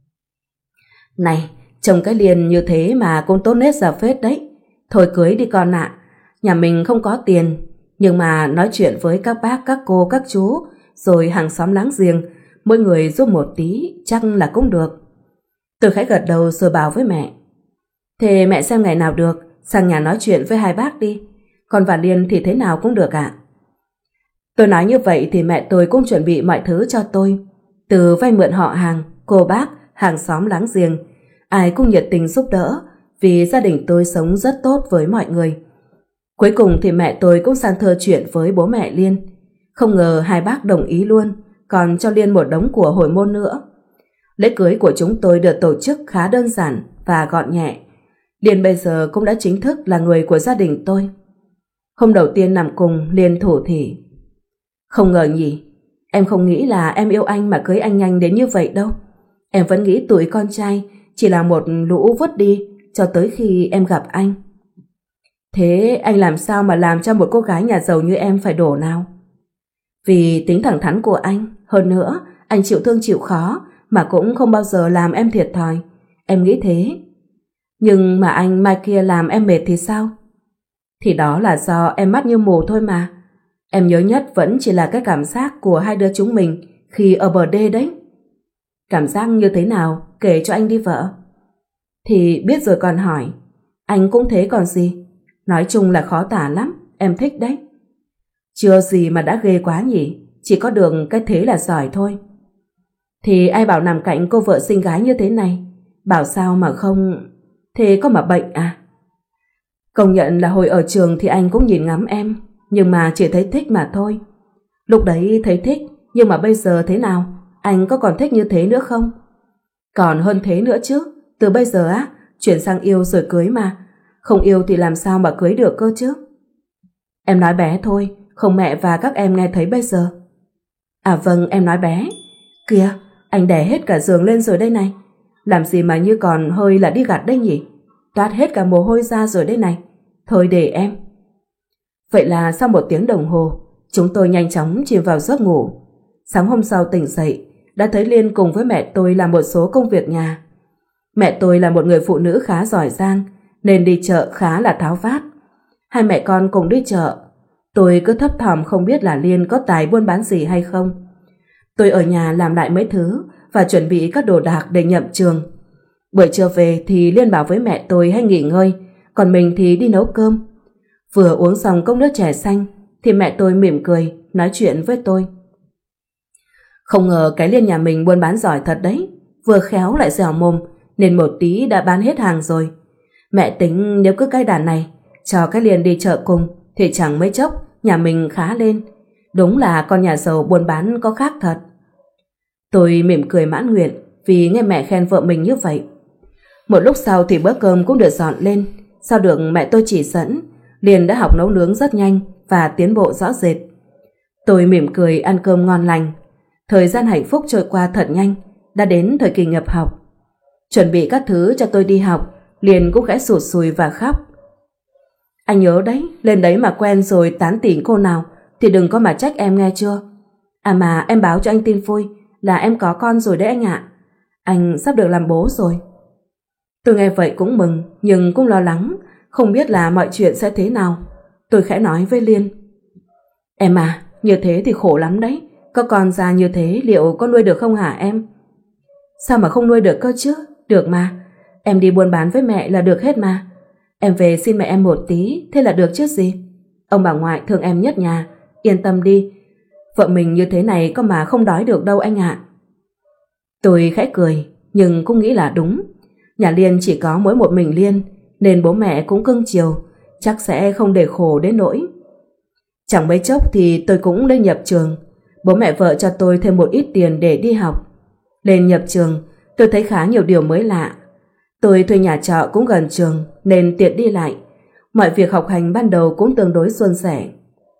"Này, trông cái Liên như thế mà cũng tốt nết ra phết đấy. Thôi cưới đi con ạ. Nhà mình không có tiền, nhưng mà nói chuyện với các bác, các cô, các chú, rồi hàng xóm láng giềng, mỗi người giúp một tí chắc là cũng được." Tôi khẽ gật đầu rồi bảo với mẹ: "Thế mẹ xem ngày nào được, sang nhà nói chuyện với hai bác đi. Con và Liên thì thế nào cũng được ạ." Tôi nói như vậy thì mẹ tôi cũng chuẩn bị mọi thứ cho tôi. Từ vay mượn họ hàng, cô bác, hàng xóm láng giềng, ai cũng nhiệt tình giúp đỡ, vì gia đình tôi sống rất tốt với mọi người. Cuối cùng thì mẹ tôi cũng sang thưa chuyện với bố mẹ Liên. Không ngờ hai bác đồng ý luôn, còn cho Liên một đống của hồi môn nữa. Lễ cưới của chúng tôi được tổ chức khá đơn giản và gọn nhẹ. Liên bây giờ cũng đã chính thức là người của gia đình tôi. Hôm đầu tiên nằm cùng, Liên thủ thỉ: "Không ngờ nhỉ, em không nghĩ là em yêu anh mà cưới anh nhanh đến như vậy đâu. Em vẫn nghĩ tuổi con trai chỉ là một lũ vứt đi cho tới khi em gặp anh." "Thế anh làm sao mà làm cho một cô gái nhà giàu như em phải đổ nào?" "Vì tính thẳng thắn của anh, hơn nữa anh chịu thương chịu khó mà cũng không bao giờ làm em thiệt thòi. Em nghĩ thế." "Nhưng mà anh mai kia làm em mệt thì sao?" "Thì đó là do em mắt như mù thôi mà. Em nhớ nhất vẫn chỉ là cái cảm giác của hai đứa chúng mình khi ở bờ đê đấy." "Cảm giác như thế nào, kể cho anh đi vợ." "Thì biết rồi còn hỏi. Anh cũng thế còn gì. Nói chung là khó tả lắm, em thích đấy." "Chưa gì mà đã ghê quá nhỉ, chỉ có đường cái thế là giỏi thôi." "Thì ai bảo nằm cạnh cô vợ xinh gái như thế này, bảo sao mà không... Thế có mà bệnh à?" "Công nhận là hồi ở trường thì anh cũng nhìn ngắm em, nhưng mà chỉ thấy thích mà thôi. Lúc đấy thấy thích, nhưng mà bây giờ thế nào, anh có còn thích như thế nữa không?" "Còn hơn thế nữa chứ, từ bây giờ á, chuyển sang yêu rồi cưới mà. Không yêu thì làm sao mà cưới được cơ chứ." "Em nói bé thôi, không mẹ và các em nghe thấy bây giờ." "À vâng, em nói bé. Kìa, anh đè hết cả giường lên rồi đây này. Làm gì mà như còn hơi là đi gặt đây nhỉ? Toát hết cả mồ hôi ra rồi đây này. Thôi để em." Vậy là sau một tiếng đồng hồ, chúng tôi nhanh chóng chìm vào giấc ngủ. Sáng hôm sau tỉnh dậy, đã thấy Liên cùng với mẹ tôi làm một số công việc nhà. Mẹ tôi là một người phụ nữ khá giỏi giang, nên đi chợ khá là tháo vát. Hai mẹ con cùng đi chợ. Tôi cứ thấp thỏm không biết là Liên có tài buôn bán gì hay không. Tôi ở nhà làm lại mấy thứ và chuẩn bị các đồ đạc để nhậm trường. Buổi trưa về thì Liên bảo với mẹ tôi hay nghỉ ngơi, còn mình thì đi nấu cơm. Vừa uống xong cốc nước chè xanh thì mẹ tôi mỉm cười nói chuyện với tôi: "Không ngờ cái Liên nhà mình buôn bán giỏi thật đấy, vừa khéo lại dẻo mồm, nên một tí đã bán hết hàng rồi. Mẹ tính nếu cứ cái đàn này cho cái Liên đi chợ cùng thì chẳng mấy chốc nhà mình khá lên. Đúng là con nhà giàu buôn bán có khác thật." Tôi mỉm cười mãn nguyện vì nghe mẹ khen vợ mình như vậy. Một lúc sau thì bữa cơm cũng được dọn lên. Sau được mẹ tôi chỉ dẫn, Liên đã học nấu nướng rất nhanh và tiến bộ rõ rệt. Tôi mỉm cười ăn cơm ngon lành. Thời gian hạnh phúc trôi qua thật nhanh, đã đến thời kỳ nhập học. Chuẩn bị các thứ cho tôi đi học, Liên cũng khẽ sụt sùi và khóc. "Anh nhớ đấy, lên đấy mà quen rồi tán tỉnh cô nào thì đừng có mà trách em nghe chưa? À mà em báo cho anh tin vui là em có con rồi đấy anh ạ. Anh sắp được làm bố rồi." Tôi nghe vậy cũng mừng, nhưng cũng lo lắng, không biết là mọi chuyện sẽ thế nào. Tôi khẽ nói với Liên: "Em à, như thế thì khổ lắm đấy. Có con già như thế liệu có nuôi được không hả em?" "Sao mà không nuôi được cơ chứ? Được mà. Em đi buôn bán với mẹ là được hết mà. Em về xin mẹ em một tí, thế là được chứ gì. Ông bà ngoại thương em nhất nhà. Yên tâm đi. Vợ mình như thế này có mà không đói được đâu anh ạ." Tôi khẽ cười, nhưng cũng nghĩ là đúng. Nhà Liên chỉ có mỗi một mình Liên, nên bố mẹ cũng cưng chiều, chắc sẽ không để khổ đến nỗi. Chẳng mấy chốc thì tôi cũng lên nhập trường. Bố mẹ vợ cho tôi thêm một ít tiền để đi học. Lên nhập trường, tôi thấy khá nhiều điều mới lạ. Tôi thuê nhà trọ cũng gần trường nên tiện đi lại. Mọi việc học hành ban đầu cũng tương đối suôn sẻ.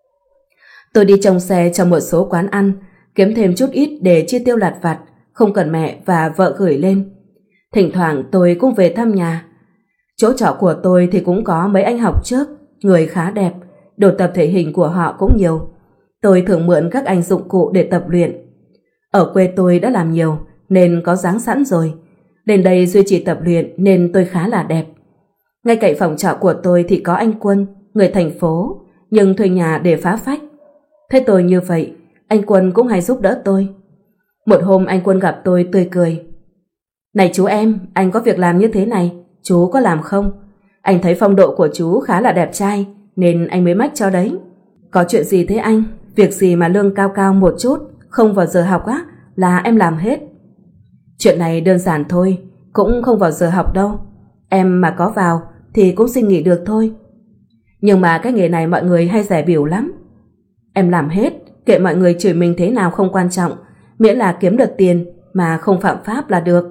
Tôi đi trông xe trong một số quán ăn, kiếm thêm chút ít để chi tiêu lặt vặt, không cần mẹ và vợ gửi lên. Thỉnh thoảng tôi cũng về thăm nhà. Chỗ trọ của tôi thì cũng có mấy anh học trước, người khá đẹp, đồ tập thể hình của họ cũng nhiều. Tôi thường mượn các anh dụng cụ để tập luyện. Ở quê tôi đã làm nhiều nên có dáng sẵn rồi. Đến đây duy trì tập luyện nên tôi khá là đẹp. Ngay cạnh phòng trọ của tôi thì có anh Quân, người thành phố, nhưng thuê nhà để phá phách. Thấy tôi như vậy, anh Quân cũng hay giúp đỡ tôi. Một hôm anh Quân gặp tôi tươi cười. Này chú em, anh có việc làm như thế này, chú có làm không? Anh thấy phong độ của chú khá là đẹp trai, nên anh mới mách cho đấy. Có chuyện gì thế anh? Việc gì mà lương cao cao một chút, không vào giờ học á, là em làm hết. Chuyện này đơn giản thôi, cũng không vào giờ học đâu. Em mà có vào thì cũng xin nghỉ được thôi. Nhưng mà cái nghề này mọi người hay rẻ biểu lắm. Em làm hết, kệ mọi người chửi mình thế nào không quan trọng, miễn là kiếm được tiền mà không phạm pháp là được.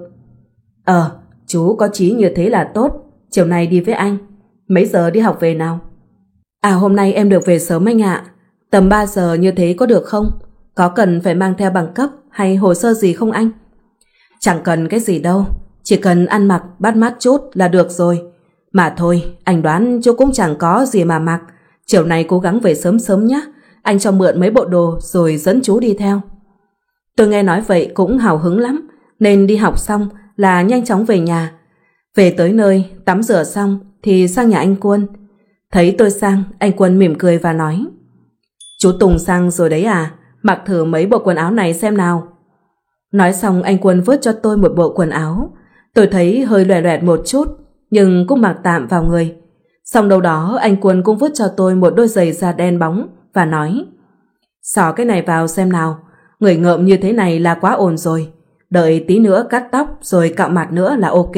Ờ, chú có chí như thế là tốt. Chiều nay đi với anh. Mấy giờ đi học về nào? À, hôm nay em được về sớm anh ạ. Tầm ba giờ như thế có được không? Có cần phải mang theo bằng cấp hay hồ sơ gì không anh? Chẳng cần cái gì đâu, chỉ cần ăn mặc bắt mắt chút là được rồi. Mà thôi, anh đoán chú cũng chẳng có gì mà mặc. Chiều nay cố gắng về sớm sớm nhé. Anh cho mượn mấy bộ đồ rồi dẫn chú đi theo. Tôi nghe nói vậy cũng hào hứng lắm, nên đi học xong là nhanh chóng về nhà. Về tới nơi, tắm rửa xong thì sang nhà anh Quân. Thấy tôi sang, anh Quân mỉm cười và nói: Chú Tùng sang rồi đấy à? Mặc thử mấy bộ quần áo này xem nào. Nói xong anh Quân vớt cho tôi một bộ quần áo. Tôi thấy hơi loè loẹt một chút, nhưng cũng mặc tạm vào người. Xong đâu đó anh Quân cũng vớt cho tôi một đôi giày da đen bóng và nói: Xỏ cái này vào xem nào. Người ngợm như thế này là quá ổn rồi. Đợi tí nữa cắt tóc rồi cạo mặt nữa là ok.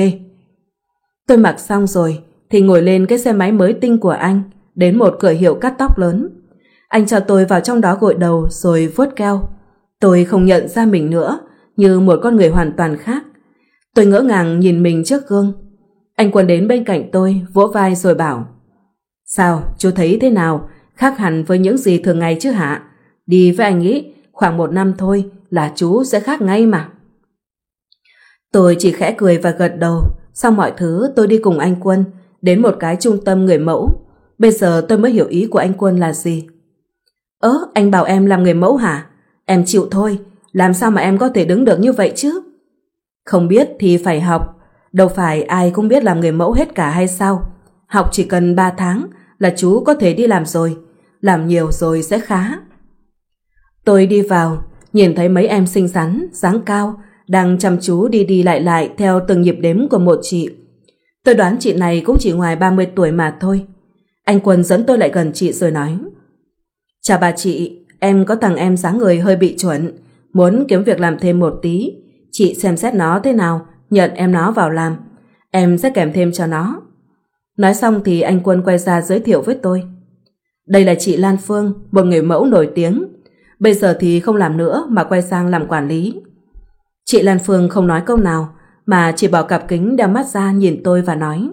Tôi mặc xong rồi thì ngồi lên cái xe máy mới tinh của anh, đến một cửa hiệu cắt tóc lớn. Anh cho tôi vào trong đó gội đầu rồi vuốt keo. Tôi không nhận ra mình nữa, như một con người hoàn toàn khác. Tôi ngỡ ngàng nhìn mình trước gương. Anh Quân đến bên cạnh tôi, vỗ vai rồi bảo: Sao, chú thấy thế nào? Khác hẳn với những gì thường ngày chứ hả? Đi với anh ý, khoảng một năm thôi là chú sẽ khác ngay mà. Tôi chỉ khẽ cười và gật đầu. Xong mọi thứ tôi đi cùng anh Quân đến một cái trung tâm người mẫu. Bây giờ tôi mới hiểu ý của anh Quân là gì. Ớ, anh bảo em làm người mẫu hả? Em chịu thôi, làm sao mà em có thể đứng được như vậy chứ? Không biết thì phải học. Đâu phải ai cũng biết làm người mẫu hết cả hay sao? Học chỉ cần ba tháng là chú có thể đi làm rồi. Làm nhiều rồi sẽ khá. Tôi đi vào, nhìn thấy mấy em xinh xắn, dáng cao, đang chăm chú đi đi lại lại theo từng nhịp đếm của một chị. Tôi đoán chị này cũng chỉ ngoài ba mươi tuổi mà thôi. Anh Quân dẫn tôi lại gần chị rồi nói: Chào bà chị, em có thằng em dáng người hơi bị chuẩn, muốn kiếm việc làm thêm một tí. Chị xem xét nó thế nào, nhận em nó vào làm. Em sẽ kèm thêm cho nó. Nói xong thì anh Quân quay ra giới thiệu với tôi: Đây là chị Lan Phương, một người mẫu nổi tiếng. Bây giờ thì không làm nữa mà quay sang làm quản lý. Chị Lan Phương không nói câu nào mà chỉ bỏ cặp kính đeo mắt ra nhìn tôi và nói: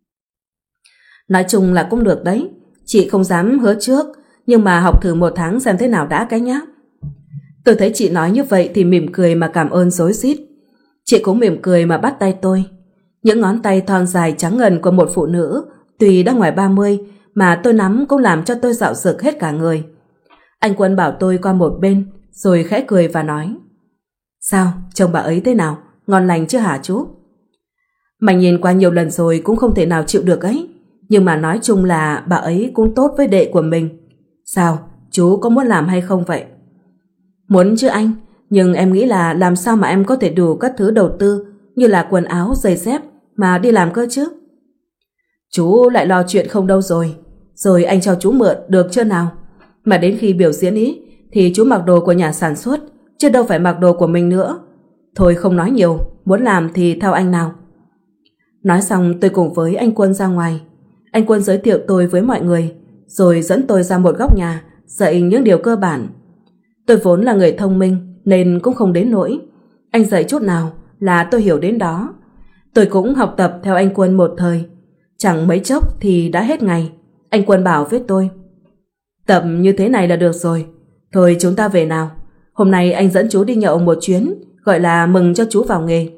Nói chung là cũng được đấy. Chị không dám hứa trước, nhưng mà học thử một tháng xem thế nào đã cái nhá. Tôi thấy chị nói như vậy thì mỉm cười mà cảm ơn rối rít. Chị cũng mỉm cười mà bắt tay tôi. Những ngón tay thon dài trắng ngần của một phụ nữ tuy đã ngoài ba mươi mà tôi nắm cũng làm cho tôi dạo dực hết cả người. Anh Quân bảo tôi qua một bên rồi khẽ cười và nói: Sao, chồng bà ấy thế nào? Ngon lành chứ hả chú? Mày nhìn qua nhiều lần rồi cũng không thể nào chịu được ấy. Nhưng mà nói chung là bà ấy cũng tốt với đệ của mình. Sao, chú có muốn làm hay không vậy? Muốn chứ anh, nhưng em nghĩ là làm sao mà em có thể đủ các thứ đầu tư như là quần áo, giày dép mà đi làm cơ chứ? Chú lại lo chuyện không đâu rồi. Rồi anh cho chú mượn được chưa nào? Mà đến khi biểu diễn ý thì chú mặc đồ của nhà sản xuất, chứ đâu phải mặc đồ của mình nữa. Thôi không nói nhiều, muốn làm thì theo anh nào. Nói xong tôi cùng với anh Quân ra ngoài. Anh Quân giới thiệu tôi với mọi người, rồi dẫn tôi ra một góc nhà, dạy những điều cơ bản. Tôi vốn là người thông minh nên cũng không đến nỗi. Anh dạy chút nào là tôi hiểu đến đó. Tôi cũng học tập theo anh Quân một thời. Chẳng mấy chốc thì đã hết ngày. Anh Quân bảo với tôi: tập như thế này là được rồi, thôi chúng ta về nào. Hôm nay anh dẫn chú đi nhậu một chuyến, gọi là mừng cho chú vào nghề.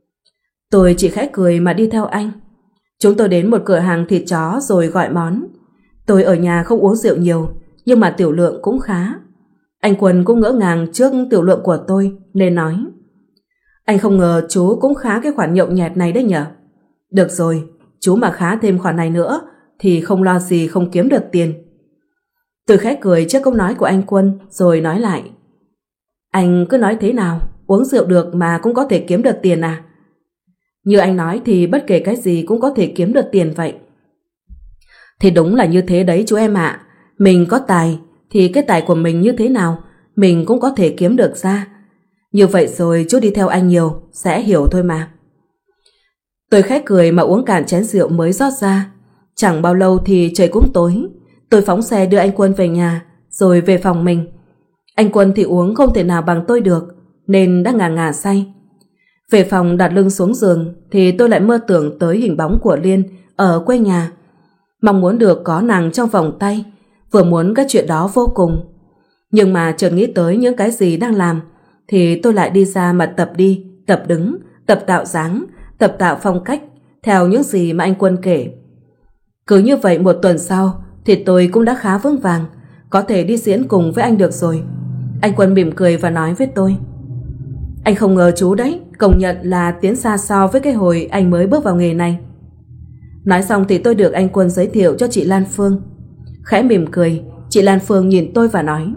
Tôi chỉ khẽ cười mà đi theo anh. Chúng tôi đến một cửa hàng thịt chó rồi gọi món. Tôi ở nhà không uống rượu nhiều, nhưng mà tiểu lượng cũng khá. Anh Quân cũng ngỡ ngàng trước tiểu lượng của tôi nên nói: anh không ngờ chú cũng khá cái khoản nhậu nhẹt này đấy nhở. Được rồi, chú mà khá thêm khoản này nữa thì không lo gì không kiếm được tiền. Tôi khẽ cười trước câu nói của anh Quân rồi nói lại: anh cứ nói thế nào, uống rượu được mà cũng có thể kiếm được tiền à? Như anh nói thì bất kể cái gì cũng có thể kiếm được tiền vậy. Thì đúng là như thế đấy chú em ạ. Mình có tài thì cái tài của mình như thế nào mình cũng có thể kiếm được ra. Như vậy rồi chú đi theo anh nhiều sẽ hiểu thôi mà. Tôi khẽ cười mà uống cạn chén rượu mới rót ra. Chẳng bao lâu thì trời cũng tối. Tôi phóng xe đưa anh Quân về nhà rồi về phòng mình. Anh Quân thì uống không thể nào bằng tôi được nên đã ngà ngà say. Về phòng đặt lưng xuống giường thì tôi lại mơ tưởng tới hình bóng của Liên ở quê nhà. Mong muốn được có nàng trong vòng tay, vừa muốn cái chuyện đó vô cùng. Nhưng mà chợt nghĩ tới những cái gì đang làm thì tôi lại đi ra mà tập đi, tập đứng, tập tạo dáng, tập tạo phong cách theo những gì mà anh Quân kể. Cứ như vậy một tuần sau thì tôi cũng đã khá vững vàng, có thể đi diễn cùng với anh được rồi. Anh Quân mỉm cười và nói với tôi: anh không ngờ chú đấy, công nhận là tiến xa so với cái hồi anh mới bước vào nghề này. Nói xong thì tôi được anh Quân giới thiệu cho chị Lan Phương. Khẽ mỉm cười, chị Lan Phương nhìn tôi và nói: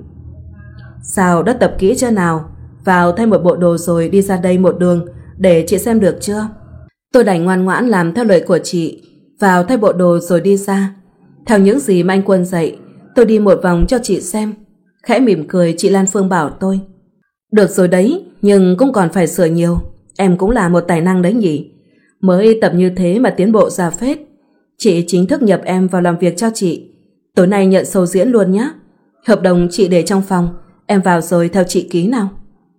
sao đã tập kỹ chưa nào? Vào thay một bộ đồ rồi đi ra đây một đường để chị xem được chưa? Tôi đành ngoan ngoãn làm theo lời của chị, vào thay bộ đồ rồi đi ra. Theo những gì mà anh Quân dạy, tôi đi một vòng cho chị xem. Khẽ mỉm cười, chị Lan Phương bảo tôi: được rồi đấy, nhưng cũng còn phải sửa nhiều. Em cũng là một tài năng đấy nhỉ. Mới tập như thế mà tiến bộ ra phết. Chị chính thức nhập em vào làm việc cho chị. Tối nay nhận show diễn luôn nhé. Hợp đồng chị để trong phòng, em vào rồi theo chị ký nào.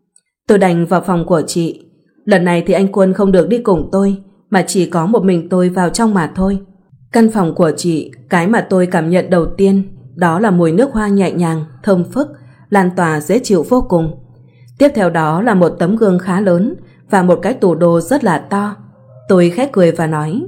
Tôi đành vào phòng của chị. Lần này thì anh Quân không được đi cùng tôi, mà chỉ có một mình tôi vào trong mà thôi. Căn phòng của chị, cái mà tôi cảm nhận đầu tiên đó là mùi nước hoa nhẹ nhàng, thơm phức, lan tỏa dễ chịu vô cùng. Tiếp theo đó là một tấm gương khá lớn và một cái tủ đồ rất là to. Tôi khẽ cười và nói: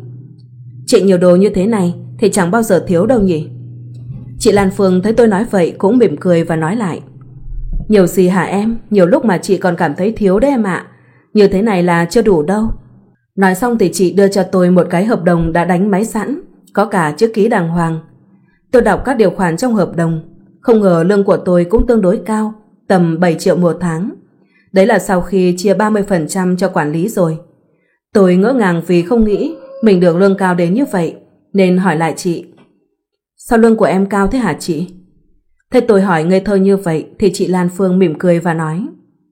chị nhiều đồ như thế này thì chẳng bao giờ thiếu đâu nhỉ. Chị Lan Phương thấy tôi nói vậy cũng mỉm cười và nói lại: nhiều gì hả em, nhiều lúc mà chị còn cảm thấy thiếu đấy em ạ. Như thế này là chưa đủ đâu. Nói xong thì chị đưa cho tôi một cái hợp đồng đã đánh máy sẵn, có cả chữ ký đàng hoàng. Tôi đọc các điều khoản trong hợp đồng. Không ngờ lương của tôi cũng tương đối cao, tầm bảy triệu một tháng. Đấy là sau khi chia ba mươi phần trăm cho quản lý rồi. Tôi ngỡ ngàng vì không nghĩ mình được lương cao đến như vậy, nên hỏi lại chị: sao lương của em cao thế hả chị? Thế tôi hỏi ngây thơ như vậy thì chị Lan Phương mỉm cười và nói: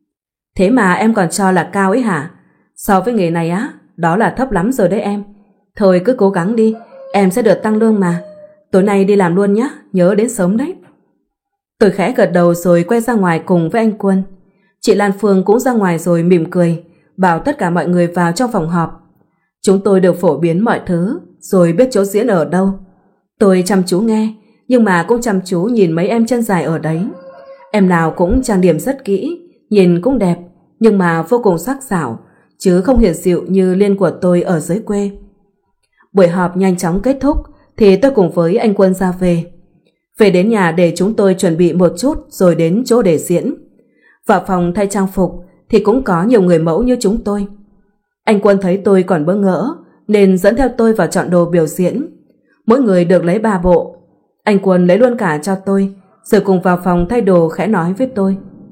thế mà em còn cho là cao ấy hả? So với nghề này á, đó là thấp lắm rồi đấy em. Thôi cứ cố gắng đi, em sẽ được tăng lương mà. Tối nay đi làm luôn nhé, nhớ đến sớm đấy. Tôi khẽ gật đầu rồi quay ra ngoài cùng với anh Quân. Chị Lan Phương cũng ra ngoài rồi mỉm cười, bảo tất cả mọi người vào trong phòng họp. Chúng tôi được phổ biến mọi thứ, rồi biết chỗ diễn ở đâu. Tôi chăm chú nghe, nhưng mà cũng chăm chú nhìn mấy em chân dài ở đấy. Em nào cũng trang điểm rất kỹ, nhìn cũng đẹp, nhưng mà vô cùng sắc sảo, chứ không hiền dịu như Liên của tôi ở dưới quê. Buổi họp nhanh chóng kết thúc thì tôi cùng với anh Quân ra về. Về đến nhà để chúng tôi chuẩn bị một chút rồi đến chỗ để diễn. Vào phòng thay trang phục thì cũng có nhiều người mẫu như chúng tôi. Anh Quân thấy tôi còn bỡ ngỡ nên dẫn theo tôi vào chọn đồ biểu diễn. Mỗi người được lấy ba bộ. Anh Quân lấy luôn cả cho tôi, rồi cùng vào phòng thay đồ khẽ nói với tôi: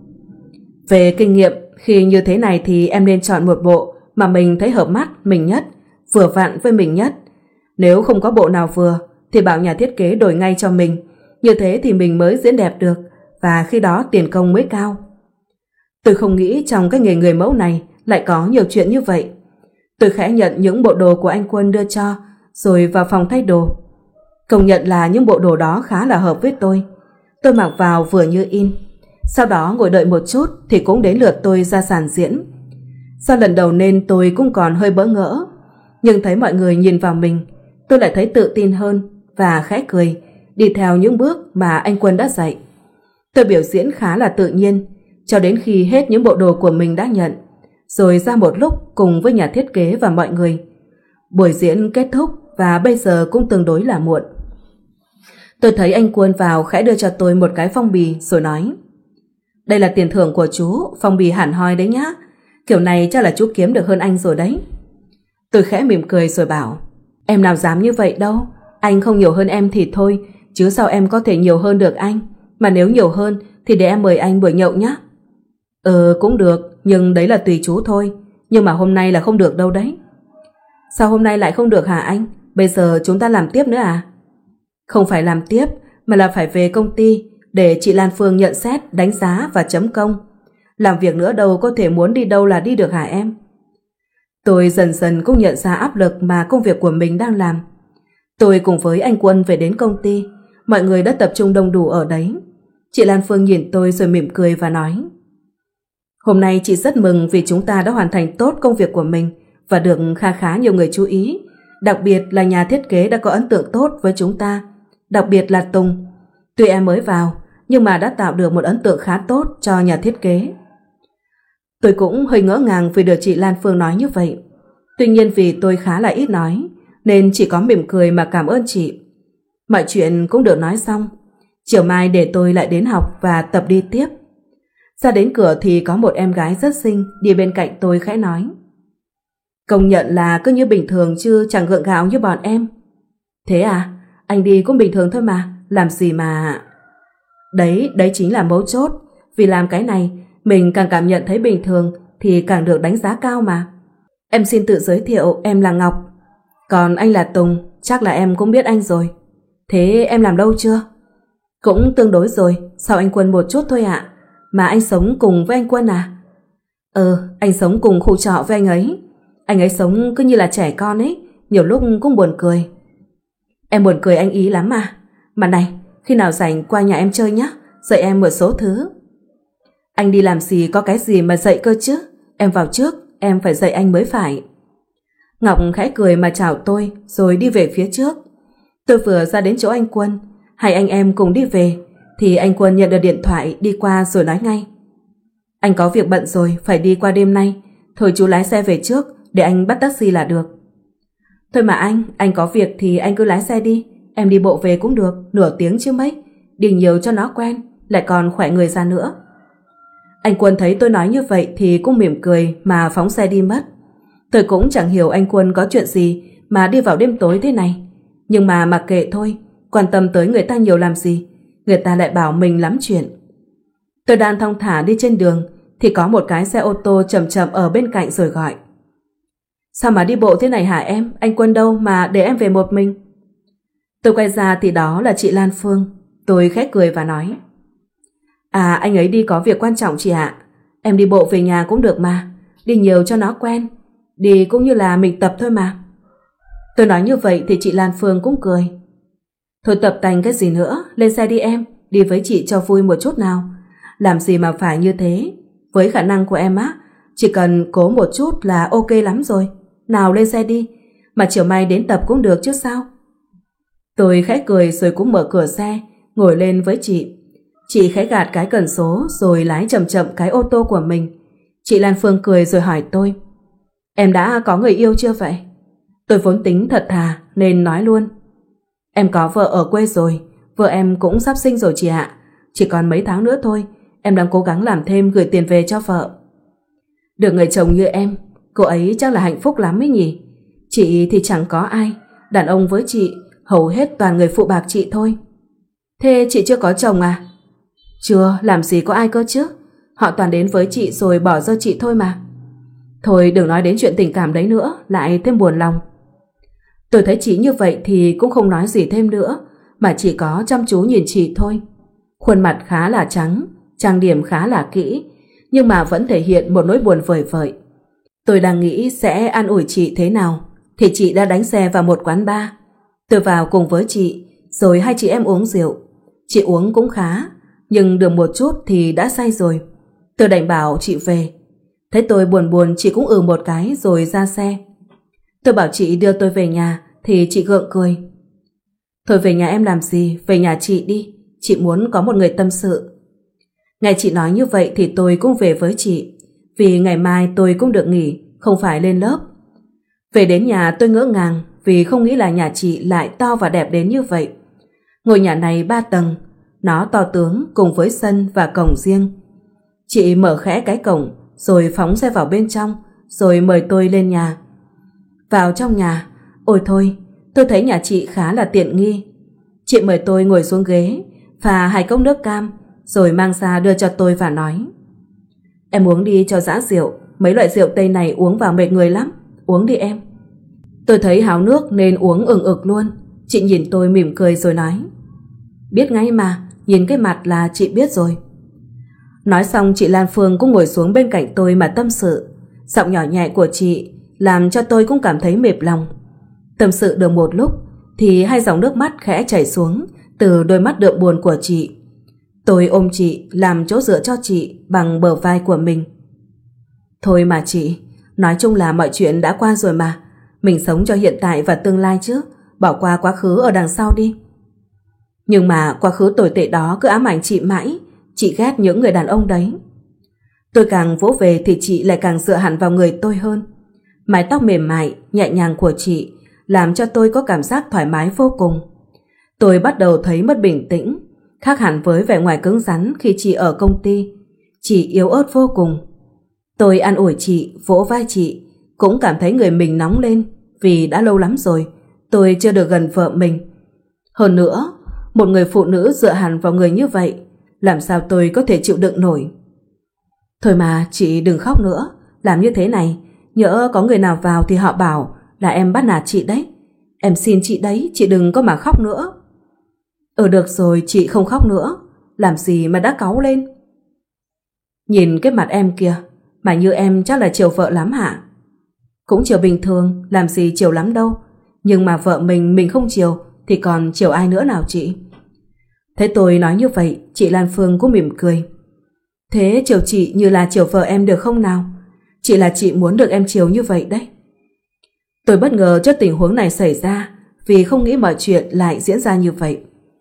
về kinh nghiệm, khi như thế này thì em nên chọn một bộ mà mình thấy hợp mắt mình nhất, vừa vặn với mình nhất. Nếu không có bộ nào vừa thì bảo nhà thiết kế đổi ngay cho mình. Như thế thì mình mới diễn đẹp được, và khi đó tiền công mới cao. Tôi không nghĩ trong cái nghề người mẫu này lại có nhiều chuyện như vậy. Tôi khẽ nhận những bộ đồ của anh Quân đưa cho, rồi vào phòng thay đồ. Công nhận là những bộ đồ đó khá là hợp với tôi. Tôi mặc vào vừa như in. Sau đó ngồi đợi một chút thì cũng đến lượt tôi ra sàn diễn. Do lần đầu nên tôi cũng còn hơi bỡ ngỡ, nhưng thấy mọi người nhìn vào mình, tôi lại thấy tự tin hơn và khẽ cười đi theo những bước mà anh Quân đã dạy. Tôi biểu diễn khá là tự nhiên, cho đến khi hết những bộ đồ của mình đã nhận, rồi ra một lúc cùng với nhà thiết kế và mọi người. Buổi diễn kết thúc và bây giờ cũng tương đối là muộn. Tôi thấy anh Quân vào khẽ đưa cho tôi một cái phong bì rồi nói: "Đây là tiền thưởng của chú, phong bì hẳn hoi đấy nhá. Kiểu này chắc là chú kiếm được hơn anh rồi đấy." Tôi khẽ mỉm cười rồi bảo: "Em nào dám như vậy đâu. Anh không nhiều hơn em thì thôi, chứ sao em có thể nhiều hơn được anh. Mà nếu nhiều hơn thì để em mời anh buổi nhậu nhá." "Ừ cũng được, nhưng đấy là tùy chú thôi. Nhưng mà hôm nay là không được đâu đấy." "Sao hôm nay lại không được hả anh? Bây giờ chúng ta làm tiếp nữa à?" "Không phải làm tiếp, mà là phải về công ty để chị Lan Phương nhận xét, đánh giá và chấm công. Làm việc nữa đâu có thể muốn đi đâu là đi được hả em?" Tôi dần dần cũng nhận ra áp lực mà công việc của mình đang làm. Tôi cùng với anh Quân về đến công ty, mọi người đã tập trung đông đủ ở đấy. Chị Lan Phương nhìn tôi rồi mỉm cười và nói: "Hôm nay chị rất mừng vì chúng ta đã hoàn thành tốt công việc của mình và được kha khá nhiều người chú ý. Đặc biệt là nhà thiết kế đã có ấn tượng tốt với chúng ta, đặc biệt là Tùng. Tuy em mới vào, nhưng mà đã tạo được một ấn tượng khá tốt cho nhà thiết kế." Tôi cũng hơi ngỡ ngàng vì được chị Lan Phương nói như vậy. Tuy nhiên vì tôi khá là ít nói, nên chỉ có mỉm cười mà cảm ơn chị. Mọi chuyện cũng được nói xong. Chiều mai để tôi lại đến học và tập đi tiếp. Ra đến cửa thì có một em gái rất xinh đi bên cạnh tôi khẽ nói: "Công nhận là cứ như bình thường chứ chẳng gượng gạo như bọn em." "Thế à? Anh đi cũng bình thường thôi mà, làm gì mà..." Đấy, đấy chính là mấu chốt. Vì làm cái này, mình càng cảm nhận thấy bình thường thì càng được đánh giá cao mà. "Em xin tự giới thiệu, em là Ngọc. Còn anh là Tùng, chắc là em cũng biết anh rồi. Thế em làm lâu chưa?" "Cũng tương đối rồi, sau anh Quân một chút thôi ạ." "Mà anh sống cùng với anh Quân à?" "Ừ, anh sống cùng khu trọ với anh ấy. Anh ấy sống cứ như là trẻ con ấy, nhiều lúc cũng buồn cười." "Em buồn cười anh ý lắm mà. Mà này, khi nào rảnh qua nhà em chơi nhé, dạy em một số thứ." "Anh đi làm gì có cái gì mà dạy cơ chứ. Em vào trước, em phải dạy anh mới phải." Ngọc khẽ cười mà chào tôi rồi đi về phía trước. Tôi vừa ra đến chỗ anh Quân, hai anh em cùng đi về, thì anh Quân nhận được điện thoại đi qua rồi nói ngay: "Anh có việc bận rồi, phải đi qua đêm nay. Thôi chú lái xe về trước, để anh bắt taxi là được." "Thôi mà anh, anh có việc thì anh cứ lái xe đi. Em đi bộ về cũng được, nửa tiếng chứ mấy. Đi nhiều cho nó quen, lại còn khỏe người ra nữa." Anh Quân thấy tôi nói như vậy thì cũng mỉm cười mà phóng xe đi mất. Tôi cũng chẳng hiểu anh Quân có chuyện gì mà đi vào đêm tối thế này. Nhưng mà mặc kệ thôi, quan tâm tới người ta nhiều làm gì, người ta lại bảo mình lắm chuyện. Tôi đang thong thả đi trên đường thì có một cái xe ô tô chậm chậm ở bên cạnh rồi gọi: "Sao mà đi bộ thế này hả em? Anh Quân đâu mà để em về một mình?" Tôi quay ra thì đó là chị Lan Phương. Tôi khẽ cười và nói: "À, anh ấy đi có việc quan trọng chị ạ. Em đi bộ về nhà cũng được mà, đi nhiều cho nó quen. Đi cũng như là mình tập thôi mà." Tôi nói như vậy thì chị Lan Phương cũng cười: "Thôi tập tành cái gì nữa, lên xe đi em, đi với chị cho vui một chút nào. Làm gì mà phải như thế, với khả năng của em á, chỉ cần cố một chút là ok lắm rồi. Nào lên xe đi, mà chiều mai đến tập cũng được chứ sao." Tôi khẽ cười rồi cũng mở cửa xe, ngồi lên với chị. Chị khẽ gạt cái cần số rồi lái chậm chậm cái ô tô của mình. Chị Lan Phương cười rồi hỏi tôi: "Em đã có người yêu chưa vậy?" Tôi vốn tính thật thà nên nói luôn: "Em có vợ ở quê rồi, vợ em cũng sắp sinh rồi chị ạ. Chỉ còn mấy tháng nữa thôi, em đang cố gắng làm thêm gửi tiền về cho vợ." Được người chồng như em, cô ấy chắc là hạnh phúc lắm ấy nhỉ. Chị thì chẳng có ai, đàn ông với chị hầu hết toàn người phụ bạc chị thôi. Thế chị chưa có chồng à? Chưa, làm gì có ai cơ chứ. Họ toàn đến với chị rồi bỏ rơi chị thôi mà. Thôi đừng nói đến chuyện tình cảm đấy nữa, lại thêm buồn lòng. Tôi thấy chị như vậy thì cũng không nói gì thêm nữa, mà chỉ có chăm chú nhìn chị thôi. Khuôn mặt khá là trắng, trang điểm khá là kỹ, nhưng mà vẫn thể hiện một nỗi buồn vời vợi. Tôi đang nghĩ sẽ an ủi chị thế nào thì chị đã đánh xe vào một quán bar. Tôi vào cùng với chị, rồi hai chị em uống rượu. Chị uống cũng khá, nhưng được một chút thì đã say rồi. Tôi đành bảo chị về. Thấy tôi buồn buồn, chị cũng ừ một cái rồi ra xe. Tôi bảo chị đưa tôi về nhà thì chị gượng cười: Thôi về nhà em làm gì, về nhà chị đi, chị muốn có một người tâm sự. Nghe chị nói như vậy thì tôi cũng về với chị, vì ngày mai tôi cũng được nghỉ, không phải lên lớp. Về đến nhà tôi ngỡ ngàng vì không nghĩ là nhà chị lại to và đẹp đến như vậy. Ngôi nhà này ba tầng, nó to tướng cùng với sân và cổng riêng. Chị mở khẽ cái cổng rồi phóng xe vào bên trong, rồi mời tôi lên nhà. Vào trong nhà, ôi thôi, tôi thấy nhà chị khá là tiện nghi. Chị mời tôi ngồi xuống ghế, pha hai cốc nước cam, rồi mang ra đưa cho tôi và nói: Em uống đi cho dã rượu, mấy loại rượu Tây này uống vào mệt người lắm, uống đi em. Tôi thấy háo nước nên uống ừng ực luôn. Chị nhìn tôi mỉm cười rồi nói: Biết ngay mà, nhìn cái mặt là chị biết rồi. Nói xong chị Lan Phương cũng ngồi xuống bên cạnh tôi mà tâm sự. Giọng nhỏ nhẹ của chị làm cho tôi cũng cảm thấy mềm lòng. Tâm sự được một lúc thì hai dòng nước mắt khẽ chảy xuống từ đôi mắt đượm buồn của chị. Tôi ôm chị làm chỗ dựa cho chị bằng bờ vai của mình. Thôi mà chị, nói chung là mọi chuyện đã qua rồi mà. Mình sống cho hiện tại và tương lai chứ, bỏ qua quá khứ ở đằng sau đi. Nhưng mà quá khứ tồi tệ đó cứ ám ảnh chị mãi. Chị ghét những người đàn ông đấy. Tôi càng vỗ về thì chị lại càng dựa hẳn vào người tôi hơn. Mái tóc mềm mại, nhẹ nhàng của chị làm cho tôi có cảm giác thoải mái vô cùng. Tôi bắt đầu thấy mất bình tĩnh, khác hẳn với vẻ ngoài cứng rắn khi chị ở công ty. Chị yếu ớt vô cùng. Tôi an ủi chị, vỗ vai chị, cũng cảm thấy người mình nóng lên vì đã lâu lắm rồi tôi chưa được gần vợ mình. Hơn nữa, một người phụ nữ dựa hẳn vào người như vậy, làm sao tôi có thể chịu đựng nổi. Thôi mà chị đừng khóc nữa, làm như thế này nhỡ có người nào vào thì họ bảo là em bắt nạt chị đấy. Em xin chị đấy, chị đừng có mà khóc nữa. Ừ được rồi, chị không khóc nữa. Làm gì mà đã cáu lên. Nhìn cái mặt em kìa, mà như em chắc là chiều vợ lắm hả? Cũng chiều bình thường, làm gì chiều lắm đâu. Nhưng mà vợ mình mình không chiều thì còn chiều ai nữa nào chị? Thế tôi nói như vậy, chị Lan Phương cũng mỉm cười. Thế chiều chị như là chiều vợ em được không nào? Chị là chị muốn được em chiều như vậy đấy. Tôi bất ngờ trước tình huống này xảy ra, vì không nghĩ mọi chuyện lại diễn ra như vậy.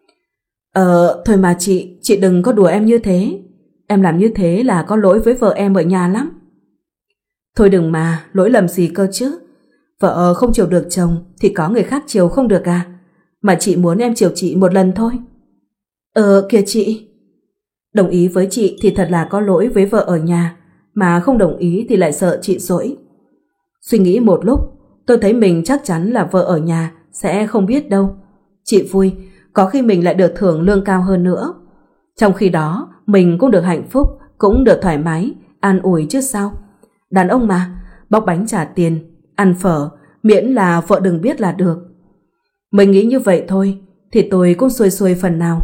Ờ, thôi mà chị, chị đừng có đùa em như thế. Em làm như thế là có lỗi với vợ em ở nhà lắm. Thôi đừng mà, lỗi lầm gì cơ chứ. Vợ không chiều được chồng thì có người khác chiều không được à? Mà chị muốn em chiều chị một lần thôi. Ờ kìa chị. Đồng ý với chị thì thật là có lỗi với vợ ở nhà, mà không đồng ý thì lại sợ chị dỗi. Suy nghĩ một lúc, tôi thấy mình chắc chắn là vợ ở nhà sẽ không biết đâu. Chị vui, có khi mình lại được thưởng lương cao hơn nữa. Trong khi đó, mình cũng được hạnh phúc, cũng được thoải mái, an ủi chứ sao. Đàn ông mà, bóc bánh trả tiền, ăn phở, miễn là vợ đừng biết là được. Mình nghĩ như vậy thôi, thì tôi cũng xuôi xuôi phần nào.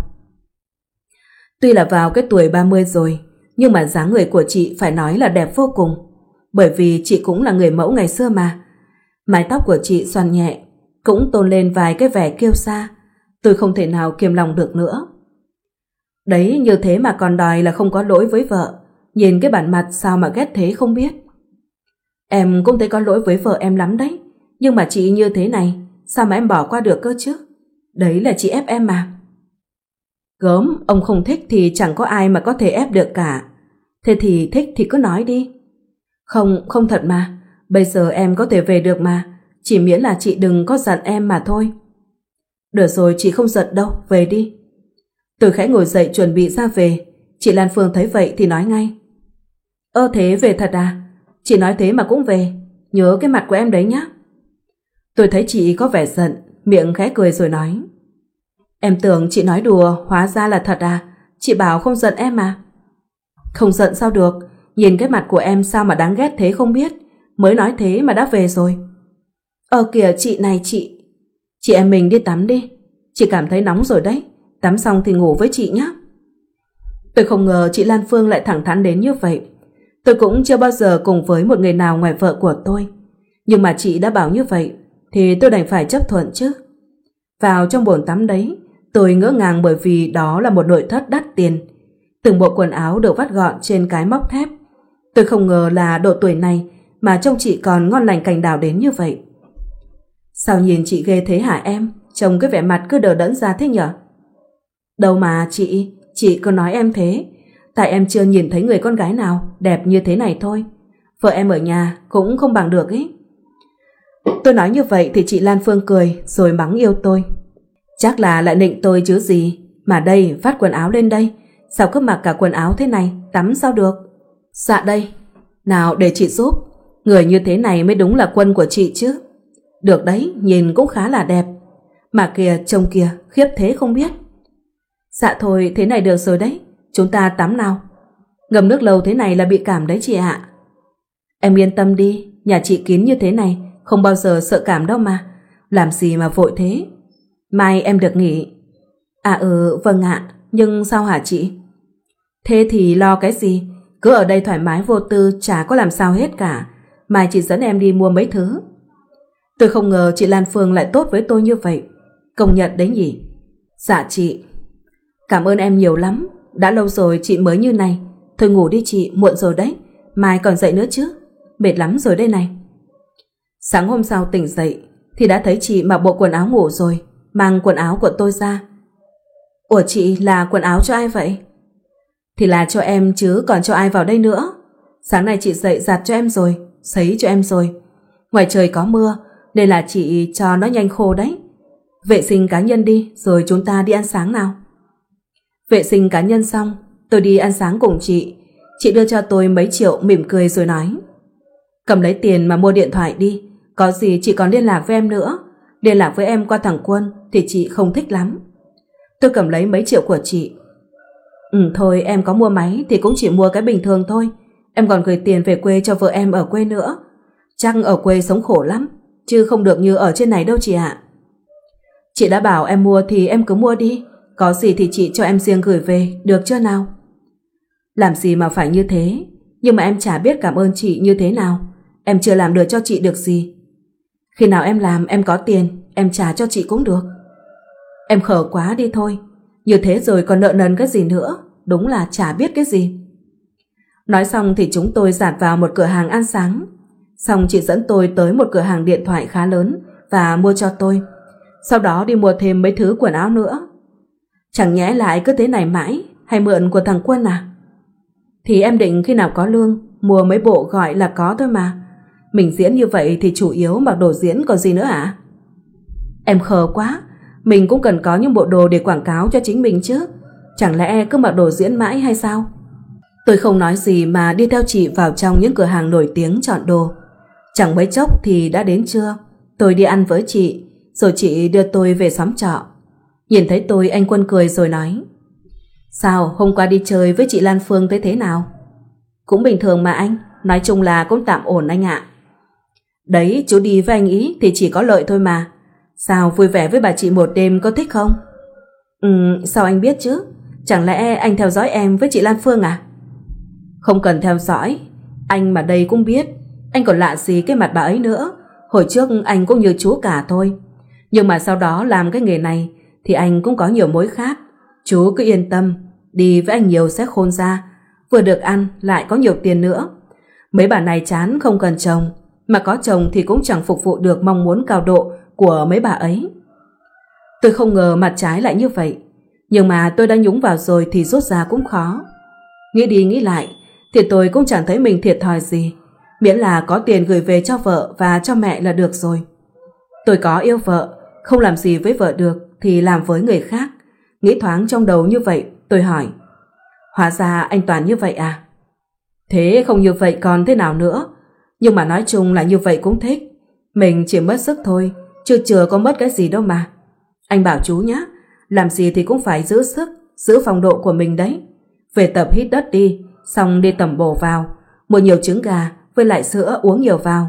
Tuy là vào cái tuổi ba mươi rồi, nhưng mà dáng người của chị phải nói là đẹp vô cùng. Bởi vì chị cũng là người mẫu ngày xưa mà. Mái tóc của chị xoăn nhẹ, cũng tôn lên vài cái vẻ kiêu sa. Tôi không thể nào kiềm lòng được nữa. Đấy, như thế mà còn đòi là không có lỗi với vợ. Nhìn cái bản mặt sao mà ghét thế không biết. Em cũng thấy có lỗi với vợ em lắm đấy. Nhưng mà chị như thế này, sao mà em bỏ qua được cơ chứ? Đấy là chị ép em mà. Gớm, ông không thích thì chẳng có ai mà có thể ép được cả. Thế thì thích thì cứ nói đi. Không, không thật mà. Bây giờ em có thể về được mà. Chỉ miễn là chị đừng có giận em mà thôi. Được rồi, chị không giận đâu, về đi. Tôi khẽ ngồi dậy chuẩn bị ra về. Chị Lan Phương thấy vậy thì nói ngay: Ơ thế về thật à? Chị nói thế mà cũng về. Nhớ cái mặt của em đấy nhá. Tôi thấy chị có vẻ giận, miệng khẽ cười rồi nói: Em tưởng chị nói đùa, hóa ra là thật à? Chị bảo không giận em mà. Không giận sao được, nhìn cái mặt của em sao mà đáng ghét thế không biết. Mới nói thế mà đã về rồi. Ờ kìa chị này chị. Chị em mình đi tắm đi. Chị cảm thấy nóng rồi đấy. Tắm xong thì ngủ với chị nhé. Tôi không ngờ chị Lan Phương lại thẳng thắn đến như vậy. Tôi cũng chưa bao giờ cùng với một người nào ngoài vợ của tôi. Nhưng mà chị đã bảo như vậy thì tôi đành phải chấp thuận chứ. Vào trong bồn tắm đấy, tôi ngỡ ngàng bởi vì đó là một nội thất đắt tiền. Từng bộ quần áo được vắt gọn trên cái móc thép. Tôi không ngờ là độ tuổi này mà trông chị còn ngon lành cành đào đến như vậy. Sao nhìn chị ghê thế hả em? trông cái vẻ mặt cứ đờ đẫn ra thế nhở? Đâu mà chị, chị cứ nói em thế. Tại em chưa nhìn thấy người con gái nào đẹp như thế này thôi. Vợ em ở nhà cũng không bằng được ấy. Tôi nói như vậy thì chị Lan Phương cười rồi mắng yêu tôi. Chắc là lại nịnh tôi chứ gì. Mà đây, vắt quần áo lên đây. Sao cứ mặc cả quần áo thế này, tắm sao được? Dạ đây. Nào để chị giúp. Người như thế này mới đúng là quân của chị chứ. Được đấy, nhìn cũng khá là đẹp. Mà kìa, trông kìa, khiếp thế không biết. Dạ thôi, thế này được rồi đấy. Chúng ta tắm nào. Ngâm nước lâu thế này là bị cảm đấy chị ạ. Em yên tâm đi, nhà chị kín như thế này, không bao giờ sợ cảm đâu mà. Làm gì mà vội thế. Mai em được nghỉ. À ừ, vâng ạ. Nhưng sao hả chị? Thế thì lo cái gì? Cứ ở đây thoải mái vô tư, chả có làm sao hết cả. Mai chị dẫn em đi mua mấy thứ. Tôi không ngờ chị Lan Phương lại tốt với tôi như vậy. Công nhận đấy nhỉ. Dạ chị. Cảm ơn em nhiều lắm. Đã lâu rồi chị mới như này. Thôi ngủ đi chị, muộn rồi đấy. Mai còn dậy nữa chứ. Mệt lắm rồi đây này. Sáng hôm sau tỉnh dậy thì đã thấy chị mặc bộ quần áo ngủ rồi, mang quần áo của tôi ra. Ủa chị, là quần áo cho ai vậy? Thì là cho em chứ còn cho ai vào đây nữa. Sáng nay chị dậy giặt cho em rồi, sấy cho em rồi. Ngoài trời có mưa nên là chị cho nó nhanh khô đấy. Vệ sinh cá nhân đi rồi chúng ta đi ăn sáng nào. Vệ sinh cá nhân xong, tôi đi ăn sáng cùng chị. Chị đưa cho tôi mấy triệu mỉm cười rồi nói: Cầm lấy tiền mà mua điện thoại đi. Có gì chị còn liên lạc với em nữa. Liên lạc với em qua thằng Quân thì chị không thích lắm. Tôi cầm lấy mấy triệu của chị. Ừ thôi, em có mua máy thì cũng chỉ mua cái bình thường thôi. Em còn gửi tiền về quê cho vợ em ở quê nữa. Chắc ở quê sống khổ lắm, chứ không được như ở trên này đâu chị ạ. Chị đã bảo em mua thì em cứ mua đi. Có gì thì chị cho em riêng gửi về, được chưa nào? Làm gì mà phải như thế. Nhưng mà em chả biết cảm ơn chị như thế nào. Em chưa làm được cho chị được gì. Khi nào em làm em có tiền, em trả cho chị cũng được. Em khờ quá đi thôi. Như thế rồi còn nợ nần cái gì nữa. Đúng là chả biết cái gì. Nói xong thì chúng tôi dạt vào một cửa hàng ăn sáng. Xong chị dẫn tôi tới một cửa hàng điện thoại khá lớn và mua cho tôi. Sau đó đi mua thêm mấy thứ quần áo nữa. Chẳng nhẽ lại cứ thế này mãi, hay mượn của thằng Quân à? Thì em định khi nào có lương mua mấy bộ gọi là có thôi mà. Mình diễn như vậy thì chủ yếu mặc đồ diễn còn gì nữa à? Em khờ quá. Mình cũng cần có những bộ đồ để quảng cáo cho chính mình chứ. Chẳng lẽ cứ mặc đồ diễn mãi hay sao? Tôi không nói gì mà đi theo chị vào trong những cửa hàng nổi tiếng chọn đồ. Chẳng mấy chốc thì đã đến trưa. Tôi đi ăn với chị, rồi chị đưa tôi về xóm trọ. Nhìn thấy tôi, anh Quân cười rồi nói: Sao hôm qua đi chơi với chị Lan Phương thấy thế nào? Cũng bình thường mà anh. Nói chung là cũng tạm ổn anh ạ. Đấy, chú đi với anh ý thì chỉ có lợi thôi mà. Sao vui vẻ với bà chị một đêm có thích không? Ừ, sao anh biết chứ? Chẳng lẽ anh theo dõi em với chị Lan Phương à? Không cần theo dõi. Anh mà đây cũng biết. Anh còn lạ gì cái mặt bà ấy nữa. Hồi trước anh cũng như chú cả thôi. Nhưng mà sau đó làm cái nghề này thì anh cũng có nhiều mối khác. Chú cứ yên tâm. Đi với anh nhiều sẽ khôn ra. Vừa được ăn lại có nhiều tiền nữa. Mấy bà này chán không cần chồng. Mà có chồng thì cũng chẳng phục vụ được mong muốn cao độ của mấy bà ấy. Tôi không ngờ mặt trái lại như vậy. Nhưng mà tôi đã nhúng vào rồi thì rút ra cũng khó. Nghĩ đi nghĩ lại thì tôi cũng chẳng thấy mình thiệt thòi gì. Miễn là có tiền gửi về cho vợ và cho mẹ là được rồi. Tôi có yêu vợ, không làm gì với vợ được thì làm với người khác. Nghĩ thoáng trong đầu như vậy, tôi hỏi: Hóa ra anh toàn như vậy à? Thế không như vậy còn thế nào nữa? Nhưng mà nói chung là như vậy cũng thích. Mình chỉ mất sức thôi, chứ chưa có mất cái gì đâu mà. Anh bảo chú nhá, làm gì thì cũng phải giữ sức, giữ phong độ của mình đấy. Về tập hít đất đi, xong đi tẩm bổ vào, mua nhiều trứng gà với lại sữa uống nhiều vào.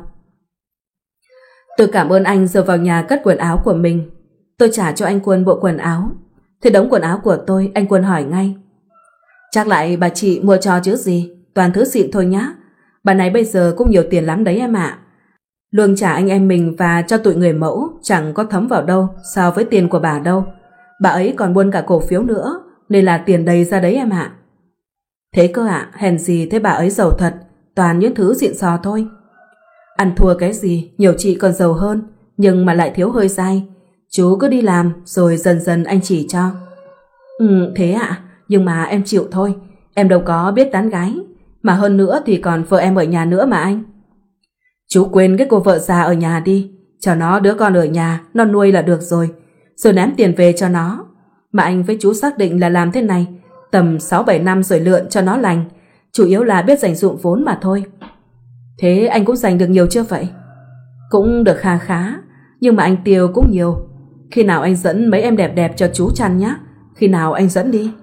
Tôi cảm ơn anh rồi vào nhà cất quần áo của mình. Tôi trả cho anh Quân bộ quần áo. Thì đống quần áo của tôi, anh Quân hỏi ngay: Chắc lại bà chị mua cho chứ gì, toàn thứ xịn thôi nhá. Bà này bây giờ cũng nhiều tiền lắm đấy em ạ. Lương trả anh em mình và cho tụi người mẫu chẳng có thấm vào đâu so với tiền của bà đâu. Bà ấy còn buôn cả cổ phiếu nữa, nên là tiền đầy ra đấy em ạ. Thế cơ ạ? Hèn gì thế bà ấy giàu thật, toàn những thứ xịn sò thôi. Ăn thua cái gì, nhiều chị còn giàu hơn, nhưng mà lại thiếu hơi dai. Chú cứ đi làm rồi dần dần anh chỉ cho. Ừ, thế ạ, à? Nhưng mà em chịu thôi, em đâu có biết tán gái. Mà hơn nữa thì còn vợ em ở nhà nữa mà anh. Chú quên cái cô vợ già ở nhà đi, cho nó đứa con ở nhà, nó nuôi là được rồi, rồi ném tiền về cho nó. Mà anh với chú xác định là làm thế này, tầm sáu bảy năm rồi lượn cho nó lành, chủ yếu là biết dành dụm vốn mà thôi. Thế anh cũng dành được nhiều chưa vậy? Cũng được kha khá, nhưng mà anh tiêu cũng nhiều. Khi nào anh dẫn mấy em đẹp đẹp cho chú chăn nhá, khi nào anh dẫn đi.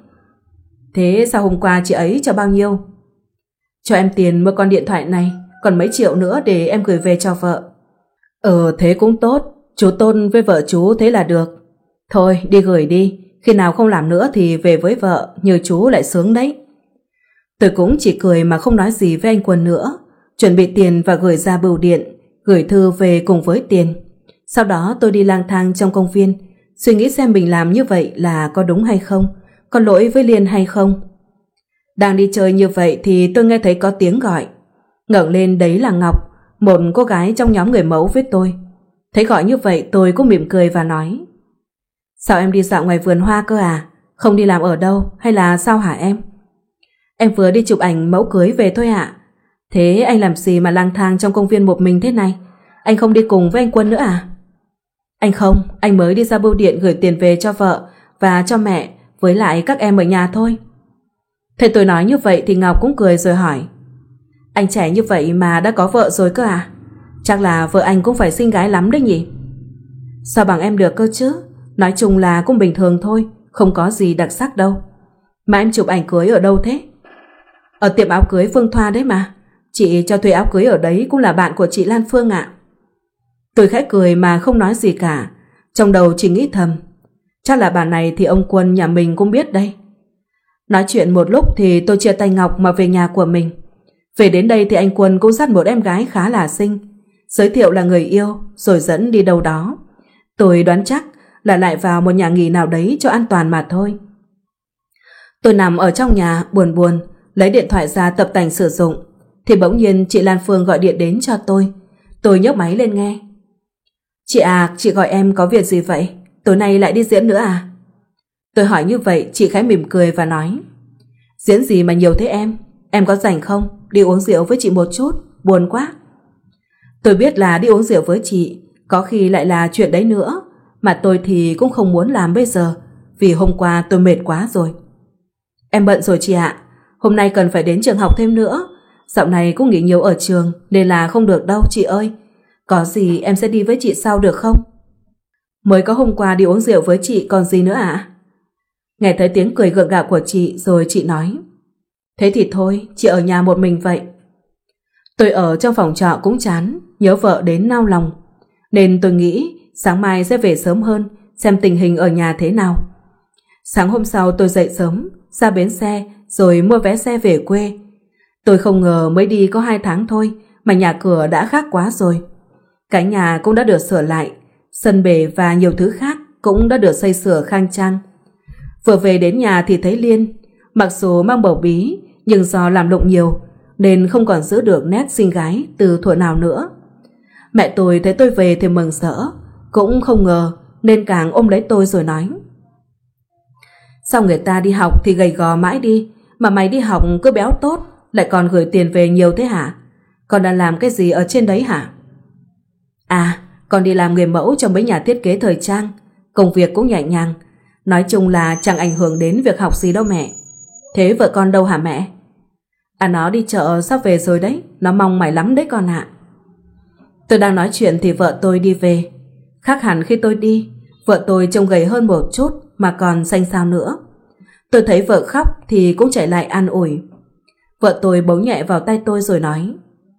Thế sao hôm qua chị ấy cho bao nhiêu? Cho em tiền mua con điện thoại này, còn mấy triệu nữa để em gửi về cho vợ. Ờ thế cũng tốt, chú Tôn với vợ chú thế là được. Thôi đi gửi đi, khi nào không làm nữa thì về với vợ, như chú lại sướng đấy. Tôi cũng chỉ cười mà không nói gì với anh Quân nữa, chuẩn bị tiền và gửi ra bưu điện, gửi thư về cùng với tiền. Sau đó tôi đi lang thang trong công viên, suy nghĩ xem mình làm như vậy là có đúng hay không, có lỗi với Liên hay không. Đang đi chơi như vậy thì tôi nghe thấy có tiếng gọi. Ngẩng lên đấy là Ngọc, một cô gái trong nhóm người mẫu với tôi. Thấy gọi như vậy tôi cũng mỉm cười và nói: Sao em đi dạo ngoài vườn hoa cơ à? Không đi làm ở đâu hay là sao hả em? Em vừa đi chụp ảnh mẫu cưới về thôi ạ. Thế anh làm gì mà lang thang trong công viên một mình thế này? Anh không đi cùng với anh Quân nữa à? Anh không, anh mới đi ra bưu điện gửi tiền về cho vợ và cho mẹ với lại các em ở nhà thôi. Thế tôi nói như vậy thì Ngọc cũng cười rồi hỏi: Anh trẻ như vậy mà đã có vợ rồi cơ à? Chắc là vợ anh cũng phải xinh gái lắm đấy nhỉ? Sao bằng em được cơ chứ? Nói chung là cũng bình thường thôi, không có gì đặc sắc đâu. Mà em chụp ảnh cưới ở đâu thế? Ở tiệm áo cưới Phương Thoa đấy mà. Chị cho thuê áo cưới ở đấy cũng là bạn của chị Lan Phương ạ. Tôi khẽ cười mà không nói gì cả, trong đầu chỉ nghĩ thầm: chắc là bà này thì ông Quân nhà mình cũng biết đây. Nói chuyện một lúc thì tôi chia tay Ngọc mà về nhà của mình. Về đến đây thì anh Quân cũng dắt một em gái khá là xinh, giới thiệu là người yêu rồi dẫn đi đâu đó. Tôi đoán chắc là lại vào một nhà nghỉ nào đấy cho an toàn mà thôi. Tôi nằm ở trong nhà buồn buồn, lấy điện thoại ra tập tành sử dụng, thì bỗng nhiên chị Lan Phương gọi điện đến cho tôi. Tôi nhấc máy lên nghe. Chị à, chị gọi em có việc gì vậy? Tối nay lại đi diễn nữa à? Tôi hỏi như vậy, chị khẽ mỉm cười và nói: Diễn gì mà nhiều thế em? Em có rảnh không? Đi uống rượu với chị một chút, buồn quá. Tôi biết là đi uống rượu với chị có khi lại là chuyện đấy nữa, mà tôi thì cũng không muốn làm bây giờ, vì hôm qua tôi mệt quá rồi. Em bận rồi chị ạ, hôm nay cần phải đến trường học thêm nữa. Dạo này cũng nghỉ nhiều ở trường nên là không được đâu chị ơi. Có gì em sẽ đi với chị sau được không? Mới có hôm qua đi uống rượu với chị còn gì nữa ạ? À? Nghe thấy tiếng cười gượng gạo của chị rồi chị nói: Thế thì thôi, chị ở nhà một mình vậy. Tôi ở trong phòng trọ cũng chán, nhớ vợ đến nao lòng, nên tôi nghĩ sáng mai sẽ về sớm hơn, xem tình hình ở nhà thế nào. Sáng hôm sau tôi dậy sớm, ra bến xe rồi mua vé xe về quê. Tôi không ngờ mới đi có hai tháng thôi mà nhà cửa đã khác quá rồi. Cái nhà cũng đã được sửa lại, sân bể và nhiều thứ khác cũng đã được xây sửa khang trang. Vừa về đến nhà thì thấy Liên, mặc dù mang bầu bí nhưng do làm lụng nhiều nên không còn giữ được nét xinh gái từ thuở nào nữa. Mẹ tôi thấy tôi về thì mừng rỡ, cũng không ngờ nên càng ôm lấy tôi rồi nói: Sao người ta đi học thì gầy gò mãi đi, mà mày đi học cứ béo tốt, lại còn gửi tiền về nhiều thế hả? Con đang làm cái gì ở trên đấy hả? À, con đi làm người mẫu cho mấy nhà thiết kế thời trang, công việc cũng nhẹ nhàng, nói chung là chẳng ảnh hưởng đến việc học gì đâu mẹ. Thế vợ con đâu hả mẹ? À, nó đi chợ sắp về rồi đấy, nó mong mày lắm đấy con ạ. Tôi đang nói chuyện thì vợ tôi đi về. Khác hẳn khi tôi đi, vợ tôi trông gầy hơn một chút mà còn xanh xao nữa. Tôi thấy vợ khóc thì cũng chạy lại an ủi. Vợ tôi bấu nhẹ vào tay tôi rồi nói: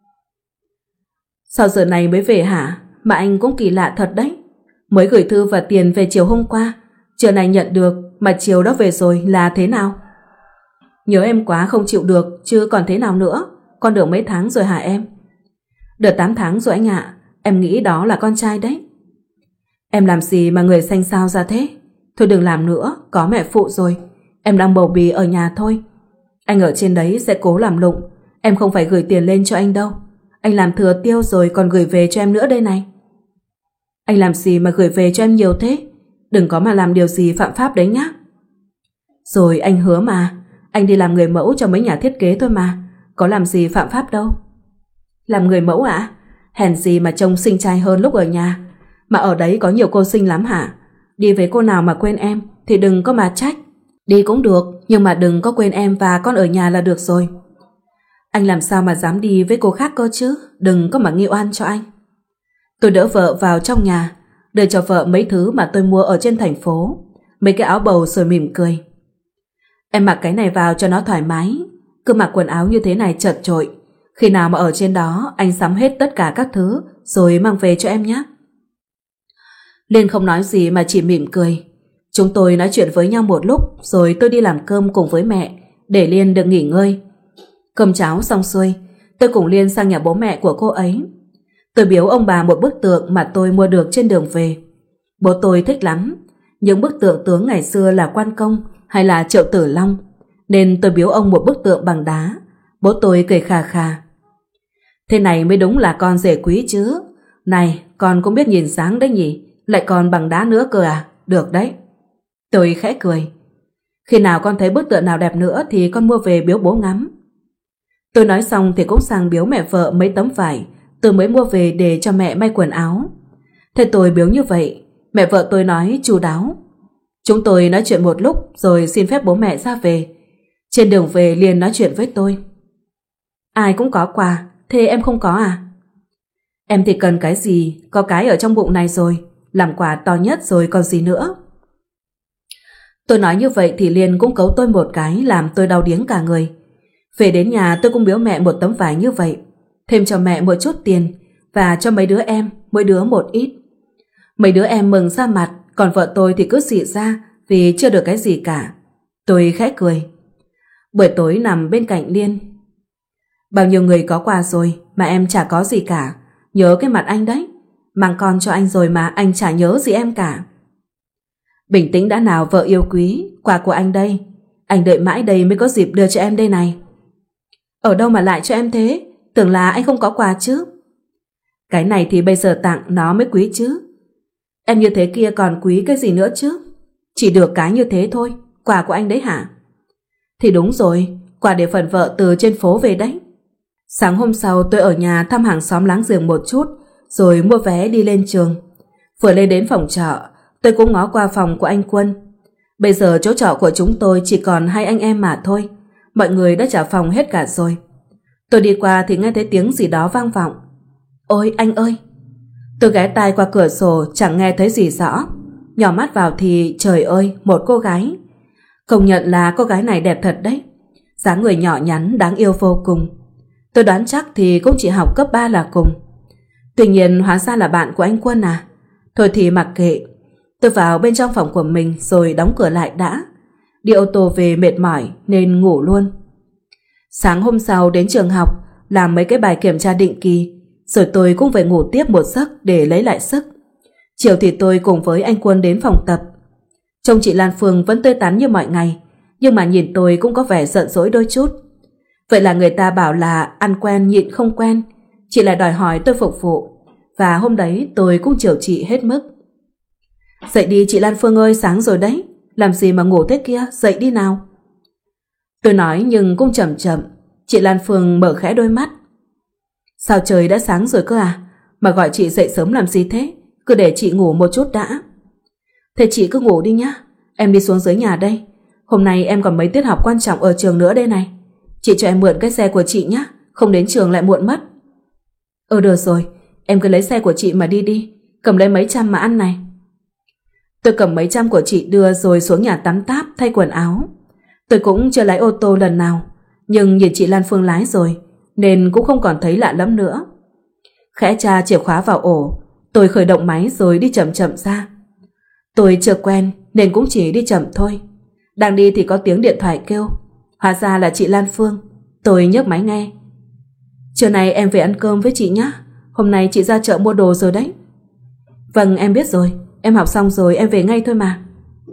Sao giờ này mới về hả? Mà anh cũng kỳ lạ thật đấy. Mới gửi thư và tiền về chiều hôm qua, trưa nay nhận được mà chiều đó về rồi là thế nào? Nhớ em quá không chịu được chứ còn thế nào nữa. Con được mấy tháng rồi hả em? Được tám tháng rồi anh ạ. Em nghĩ đó là con trai đấy. Em làm gì mà người xanh xao ra thế? Thôi đừng làm nữa, có mẹ phụ rồi. Em đang bầu bì ở nhà thôi. Anh ở trên đấy sẽ cố làm lụng. Em không phải gửi tiền lên cho anh đâu. Anh làm thừa tiêu rồi còn gửi về cho em nữa đây này. Anh làm gì mà gửi về cho em nhiều thế? Đừng có mà làm điều gì phạm pháp đấy nhá. Rồi anh hứa mà, anh đi làm người mẫu cho mấy nhà thiết kế thôi mà, có làm gì phạm pháp đâu. Làm người mẫu ạ? À? Hèn gì mà trông xinh trai hơn lúc ở nhà. Mà ở đấy có nhiều cô xinh lắm hả? Đi với cô nào mà quên em thì đừng có mà trách. Đi cũng được, nhưng mà đừng có quên em và con ở nhà là được rồi. Anh làm sao mà dám đi với cô khác cơ chứ? Đừng có mà nghi oan cho anh. Tôi đỡ vợ vào trong nhà, đưa cho vợ mấy thứ mà tôi mua ở trên thành phố, mấy cái áo bầu rồi mỉm cười. Em mặc cái này vào cho nó thoải mái, cứ mặc quần áo như thế này chật chội. Khi nào mà ở trên đó anh sắm hết tất cả các thứ rồi mang về cho em nhé. Liên không nói gì mà chỉ mỉm cười. Chúng tôi nói chuyện với nhau một lúc rồi tôi đi làm cơm cùng với mẹ để Liên được nghỉ ngơi. Cơm cháo xong xuôi, tôi cùng Liên sang nhà bố mẹ của cô ấy. Tôi biếu ông bà một bức tượng mà tôi mua được trên đường về. Bố tôi thích lắm những bức tượng tướng ngày xưa là Quan Công hay là Triệu Tử Long, nên tôi biếu ông một bức tượng bằng đá. Bố tôi cười khà khà. Thế này mới đúng là con rể quý chứ. Này, con cũng biết nhìn dáng đấy nhỉ, lại còn bằng đá nữa cơ à? Được đấy. Tôi khẽ cười. Khi nào con thấy bức tượng nào đẹp nữa thì con mua về biếu bố ngắm. Tôi nói xong thì cũng sang biếu mẹ vợ mấy tấm vải tôi mới mua về để cho mẹ may quần áo. Thế tôi biếu như vậy, mẹ vợ tôi nói chu đáo. Chúng tôi nói chuyện một lúc rồi xin phép bố mẹ ra về. Trên đường về Liên nói chuyện với tôi. Ai cũng có quà, thế em không có à? Em thì cần cái gì, có cái ở trong bụng này rồi, làm quà to nhất rồi còn gì nữa. Tôi nói như vậy thì Liên cũng cấu tôi một cái làm tôi đau điếng cả người. Về đến nhà tôi cũng biếu mẹ một tấm vải như vậy, thêm cho mẹ một chút tiền và cho mấy đứa em mỗi đứa một ít. Mấy đứa em mừng ra mặt, còn vợ tôi thì cứ xị ra vì chưa được cái gì cả. Tôi khẽ cười. Buổi tối nằm bên cạnh Liên. Bao nhiêu người có quà rồi mà em chả có gì cả. Nhớ cái mặt anh đấy, mang con cho anh rồi mà anh chả nhớ gì em cả. Bình tĩnh đã nào vợ yêu quý, quà của anh đây. Anh đợi mãi đây mới có dịp đưa cho em đây này. Ở đâu mà lại cho em thế? Tưởng là anh không có quà chứ. Cái này thì bây giờ tặng nó mới quý chứ. Em như thế kia còn quý cái gì nữa chứ? Chỉ được cái như thế thôi. Quà của anh đấy hả? Thì đúng rồi, quà để phần vợ từ trên phố về đấy. Sáng hôm sau tôi ở nhà thăm hàng xóm láng giềng một chút, rồi mua vé đi lên trường. Vừa lên đến phòng trọ, tôi cũng ngó qua phòng của anh Quân. Bây giờ chỗ trọ của chúng tôi chỉ còn hai anh em mà thôi. Mọi người đã trả phòng hết cả rồi. Tôi đi qua thì nghe thấy tiếng gì đó vang vọng. Ôi anh ơi! Tôi ghé tai qua cửa sổ chẳng nghe thấy gì rõ. Nhỏ mắt vào thì trời ơi, một cô gái. Công nhận là cô gái này đẹp thật đấy. Dáng người nhỏ nhắn đáng yêu vô cùng. Tôi đoán chắc thì cũng chỉ học cấp ba là cùng. Tuy nhiên hóa ra là bạn của anh Quân à. Thôi thì mặc kệ. Tôi vào bên trong phòng của mình rồi đóng cửa lại đã. Đi ô tô về mệt mỏi nên ngủ luôn. Sáng hôm sau đến trường học làm mấy cái bài kiểm tra định kỳ, rồi tôi cũng phải ngủ tiếp một giấc để lấy lại sức. Chiều thì tôi cùng với anh Quân đến phòng tập. Trông chị Lan Phương vẫn tươi tắn như mọi ngày, nhưng mà nhìn tôi cũng có vẻ giận dỗi đôi chút. Vậy là người ta bảo là ăn quen nhịn không quen. Chị lại đòi hỏi tôi phục vụ, và hôm đấy tôi cũng chiều chị hết mức. Dậy đi chị Lan Phương ơi, sáng rồi đấy. Làm gì mà ngủ thế kia, dậy đi nào. Tôi nói nhưng cũng chậm chậm. Chị Lan Phương mở khẽ đôi mắt. Sao trời đã sáng rồi cơ à? Mà gọi chị dậy sớm làm gì thế? Cứ để chị ngủ một chút đã. Thế chị cứ ngủ đi nhá. Em đi xuống dưới nhà đây. Hôm nay em còn mấy tiết học quan trọng ở trường nữa đây này. Chị cho em mượn cái xe của chị nhá, không đến trường lại muộn mất. Ừ được rồi, em cứ lấy xe của chị mà đi đi. Cầm lấy mấy trăm mà ăn này. Tôi cầm mấy trăm của chị đưa rồi xuống nhà tắm táp thay quần áo. Tôi cũng chưa lái ô tô lần nào, nhưng nhìn chị Lan Phương lái rồi nên cũng không còn thấy lạ lắm nữa. Khẽ tra chìa khóa vào ổ, tôi khởi động máy rồi đi chậm chậm ra. Tôi chưa quen nên cũng chỉ đi chậm thôi. Đang đi thì có tiếng điện thoại kêu. Hóa ra là chị Lan Phương. Tôi nhấc máy nghe. Trưa nay em về ăn cơm với chị nhé. Hôm nay chị ra chợ mua đồ rồi đấy. Vâng em biết rồi. Em học xong rồi em về ngay thôi mà.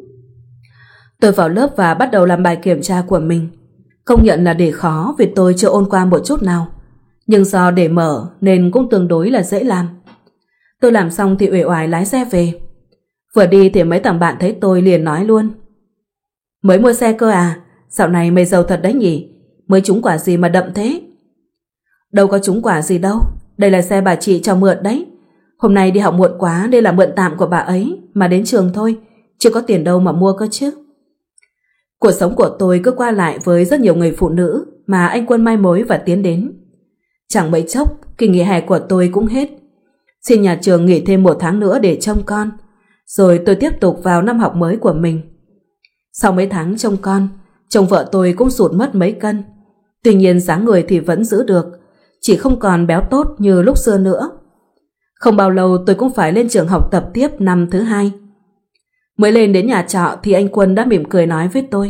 Tôi vào lớp và bắt đầu làm bài kiểm tra của mình. Công nhận là đề khó vì tôi chưa ôn qua một chút nào, nhưng do đề mở nên cũng tương đối là dễ làm. Tôi làm xong thì uể oải lái xe về. Vừa đi thì mấy thằng bạn thấy tôi liền nói luôn: Mới mua xe cơ à? Dạo này mày giàu thật đấy nhỉ? Mới trúng quả gì mà đậm thế? Đâu có trúng quả gì đâu. Đây là xe bà chị cho mượn đấy. Hôm nay đi học muộn quá nên là mượn tạm của bà ấy mà đến trường thôi, chưa có tiền đâu mà mua cơ chứ. Cuộc sống của tôi cứ qua lại với rất nhiều người phụ nữ mà anh Quân mai mối và tiến đến. Chẳng mấy chốc, kỳ nghỉ hè của tôi cũng hết. Xin nhà trường nghỉ thêm một tháng nữa để trông con, rồi tôi tiếp tục vào năm học mới của mình. Sau mấy tháng trông con, chồng vợ tôi cũng sụt mất mấy cân. Tuy nhiên dáng người thì vẫn giữ được, chỉ không còn béo tốt như lúc xưa nữa. Không bao lâu tôi cũng phải lên trường học tập tiếp năm thứ hai. Mới lên đến nhà trọ thì anh Quân đã mỉm cười nói với tôi: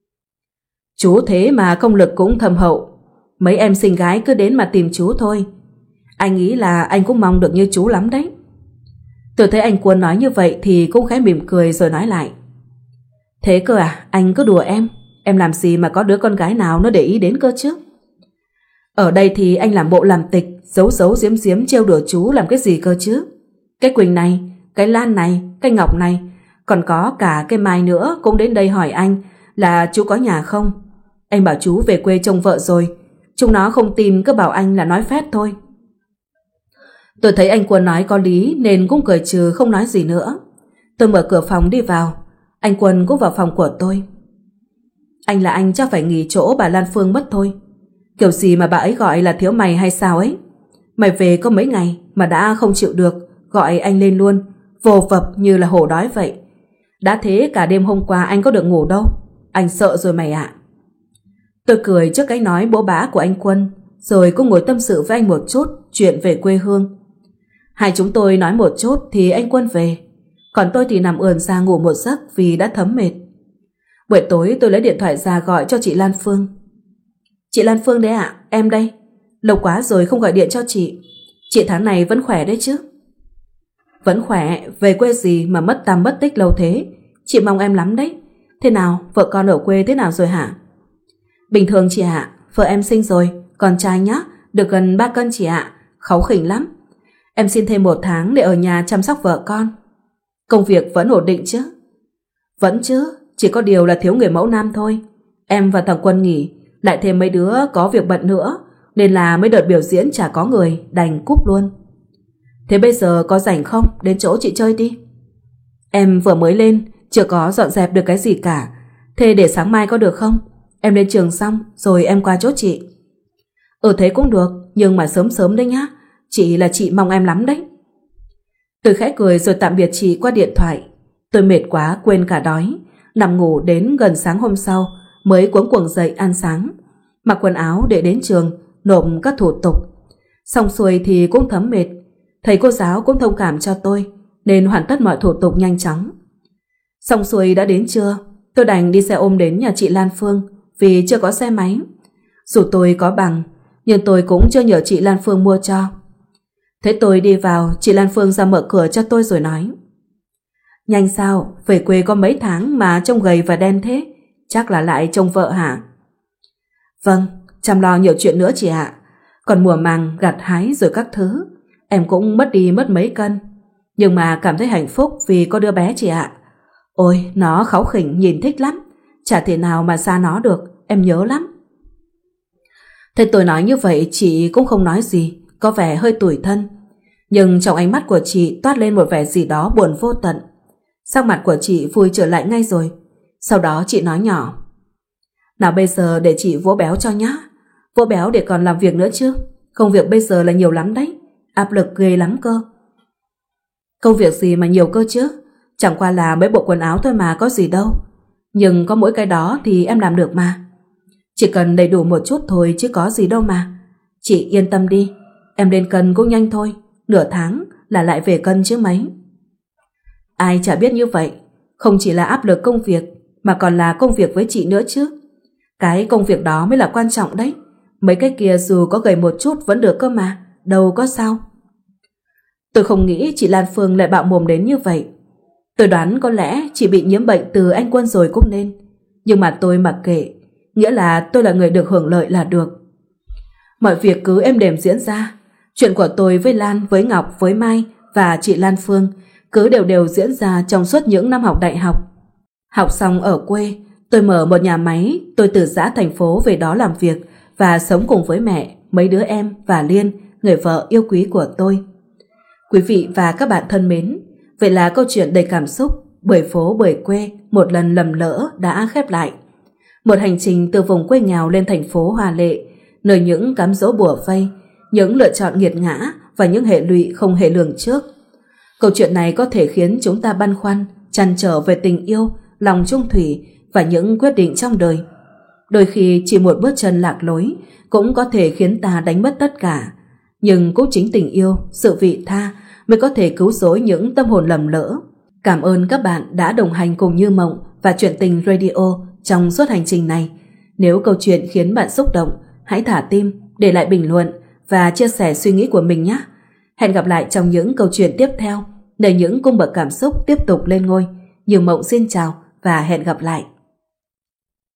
Chú thế mà công lực cũng thâm hậu. Mấy em xinh gái cứ đến mà tìm chú thôi. Anh nghĩ là anh cũng mong được như chú lắm đấy. Tôi thấy anh Quân nói như vậy thì cũng khẽ mỉm cười rồi nói lại: Thế cơ à, anh cứ đùa em. Em làm gì mà có đứa con gái nào nó để ý đến cơ chứ? Ở đây thì anh làm bộ làm tịch, giấu giấu giếm giếm trêu đùa chú làm cái gì cơ chứ? Cái Quỳnh này, cái Lan này, cái Ngọc này, còn có cả cái Mai nữa cũng đến đây hỏi anh là chú có nhà không. Anh bảo chú về quê trông vợ rồi. Chúng nó không tin cứ bảo anh là nói phét thôi. Tôi thấy anh Quân nói có lý nên cũng cười trừ không nói gì nữa. Tôi mở cửa phòng đi vào. Anh Quân cũng vào phòng của tôi. Anh là anh chắc phải nghỉ chỗ bà Lan Phương mất thôi. Kiểu gì mà bà ấy gọi là thiếu mày hay sao ấy? Mày về có mấy ngày mà đã không chịu được, gọi anh lên luôn, vồ vập như là hổ đói vậy. Đã thế cả đêm hôm qua anh có được ngủ đâu. Anh sợ rồi mày ạ. Tôi cười trước cái nói bố bá của anh Quân, rồi cũng ngồi tâm sự với anh một chút chuyện về quê hương. Hai chúng tôi nói một chút thì anh Quân về, còn tôi thì nằm ườn ra ngủ một giấc vì đã thấm mệt. Buổi tối tôi lấy điện thoại ra gọi cho chị Lan Phương. Chị Lan Phương đấy ạ, em đây. Lâu quá rồi không gọi điện cho chị. Chị tháng này vẫn khỏe đấy chứ? Vẫn khỏe, về quê gì mà mất tăm mất tích lâu thế. Chị mong em lắm đấy. Thế nào, vợ con ở quê thế nào rồi hả? Bình thường chị ạ, vợ em sinh rồi, con trai nhá, được gần ba cân chị ạ, kháu khỉnh lắm. Em xin thêm một tháng để ở nhà chăm sóc vợ con. Công việc vẫn ổn định chứ? Vẫn chứ, chỉ có điều là thiếu người mẫu nam thôi. Em và thằng Quân nghỉ, lại thêm mấy đứa có việc bận nữa, nên là mấy đợt biểu diễn chả có người, đành cúp luôn. Thế bây giờ có rảnh không, đến chỗ chị chơi đi. Em vừa mới lên, chưa có dọn dẹp được cái gì cả. Thế để sáng mai có được không? Em lên trường xong rồi em qua chỗ chị. Ừ thế cũng được, nhưng mà sớm sớm đấy nhá. Chị là chị mong em lắm đấy. Tôi khẽ cười rồi tạm biệt chị qua điện thoại. Tôi mệt quá quên cả đói, nằm ngủ đến gần sáng hôm sau mới cuống cuồng dậy ăn sáng, mặc quần áo để đến trường nộp các thủ tục. Xong xuôi thì cũng thấm mệt. Thầy cô giáo cũng thông cảm cho tôi nên hoàn tất mọi thủ tục nhanh chóng. Xong xuôi đã đến trưa, tôi đành đi xe ôm đến nhà chị Lan Phương vì chưa có xe máy. Dù tôi có bằng nhưng tôi cũng chưa nhờ chị Lan Phương mua cho. Thế tôi đi vào, chị Lan Phương ra mở cửa cho tôi rồi nói: Nhanh sao, về quê có mấy tháng mà trông gầy và đen thế, chắc là lại trông vợ hả? Vâng, chăm lo nhiều chuyện nữa chị ạ. Còn mùa màng gặt hái rồi các thứ, em cũng mất đi mất mấy cân. Nhưng mà cảm thấy hạnh phúc vì có đứa bé chị ạ. Ôi, nó kháu khỉnh nhìn thích lắm, chả thể nào mà xa nó được, em nhớ lắm. Thế tôi nói như vậy chị cũng không nói gì, có vẻ hơi tủi thân. Nhưng trong ánh mắt của chị toát lên một vẻ gì đó buồn vô tận. Sắc mặt của chị vui trở lại ngay rồi. Sau đó chị nói nhỏ: Nào bây giờ để chị vỗ béo cho nhá. Vỗ béo để còn làm việc nữa chứ. Công việc bây giờ là nhiều lắm đấy, áp lực ghê lắm cơ. Công việc gì mà nhiều cơ chứ? Chẳng qua là mấy bộ quần áo thôi mà có gì đâu. Nhưng có mỗi cái đó thì em làm được mà. Chỉ cần đầy đủ một chút thôi chứ có gì đâu mà. Chị yên tâm đi, em lên cân cũng nhanh thôi, nửa tháng là lại về cân chứ mấy. Ai chả biết như vậy, không chỉ là áp lực công việc mà còn là công việc với chị nữa chứ. Cái công việc đó mới là quan trọng đấy. Mấy cái kia dù có gầy một chút vẫn được cơ mà, đâu có sao. Tôi không nghĩ chị Lan Phương lại bạo mồm đến như vậy. Tôi đoán có lẽ chị bị nhiễm bệnh từ anh Quân rồi cũng nên. Nhưng mà tôi mặc kệ, nghĩa là tôi là người được hưởng lợi là được. Mọi việc cứ êm đềm diễn ra. Chuyện của tôi với Lan, với Ngọc, với Mai và chị Lan Phương cứ đều đều diễn ra trong suốt những năm học đại học. Học xong ở quê, tôi mở một nhà máy, tôi từ giã thành phố về đó làm việc và sống cùng với mẹ, mấy đứa em và Liên, người vợ yêu quý của tôi. Quý vị và các bạn thân mến, vậy là câu chuyện đầy cảm xúc Bưởi phố bưởi quê một lần lầm lỡ đã khép lại. Một hành trình từ vùng quê nghèo lên thành phố hoa lệ, nơi những cám dỗ bủa vây, những lựa chọn nghiệt ngã và những hệ lụy không hề lường trước. Câu chuyện này có thể khiến chúng ta băn khoăn, trăn trở về tình yêu, lòng chung thủy và những quyết định trong đời. Đôi khi chỉ một bước chân lạc lối cũng có thể khiến ta đánh mất tất cả. Nhưng cũng chính tình yêu, sự vị tha mới có thể cứu rỗi những tâm hồn lầm lỡ. Cảm ơn các bạn đã đồng hành cùng Như Mộng và Chuyện Tình Radio trong suốt hành trình này. Nếu câu chuyện khiến bạn xúc động, hãy thả tim, để lại bình luận và chia sẻ suy nghĩ của mình nhé. Hẹn gặp lại trong những câu chuyện tiếp theo, để những cung bậc cảm xúc tiếp tục lên ngôi. Như Mộng xin chào và hẹn gặp lại.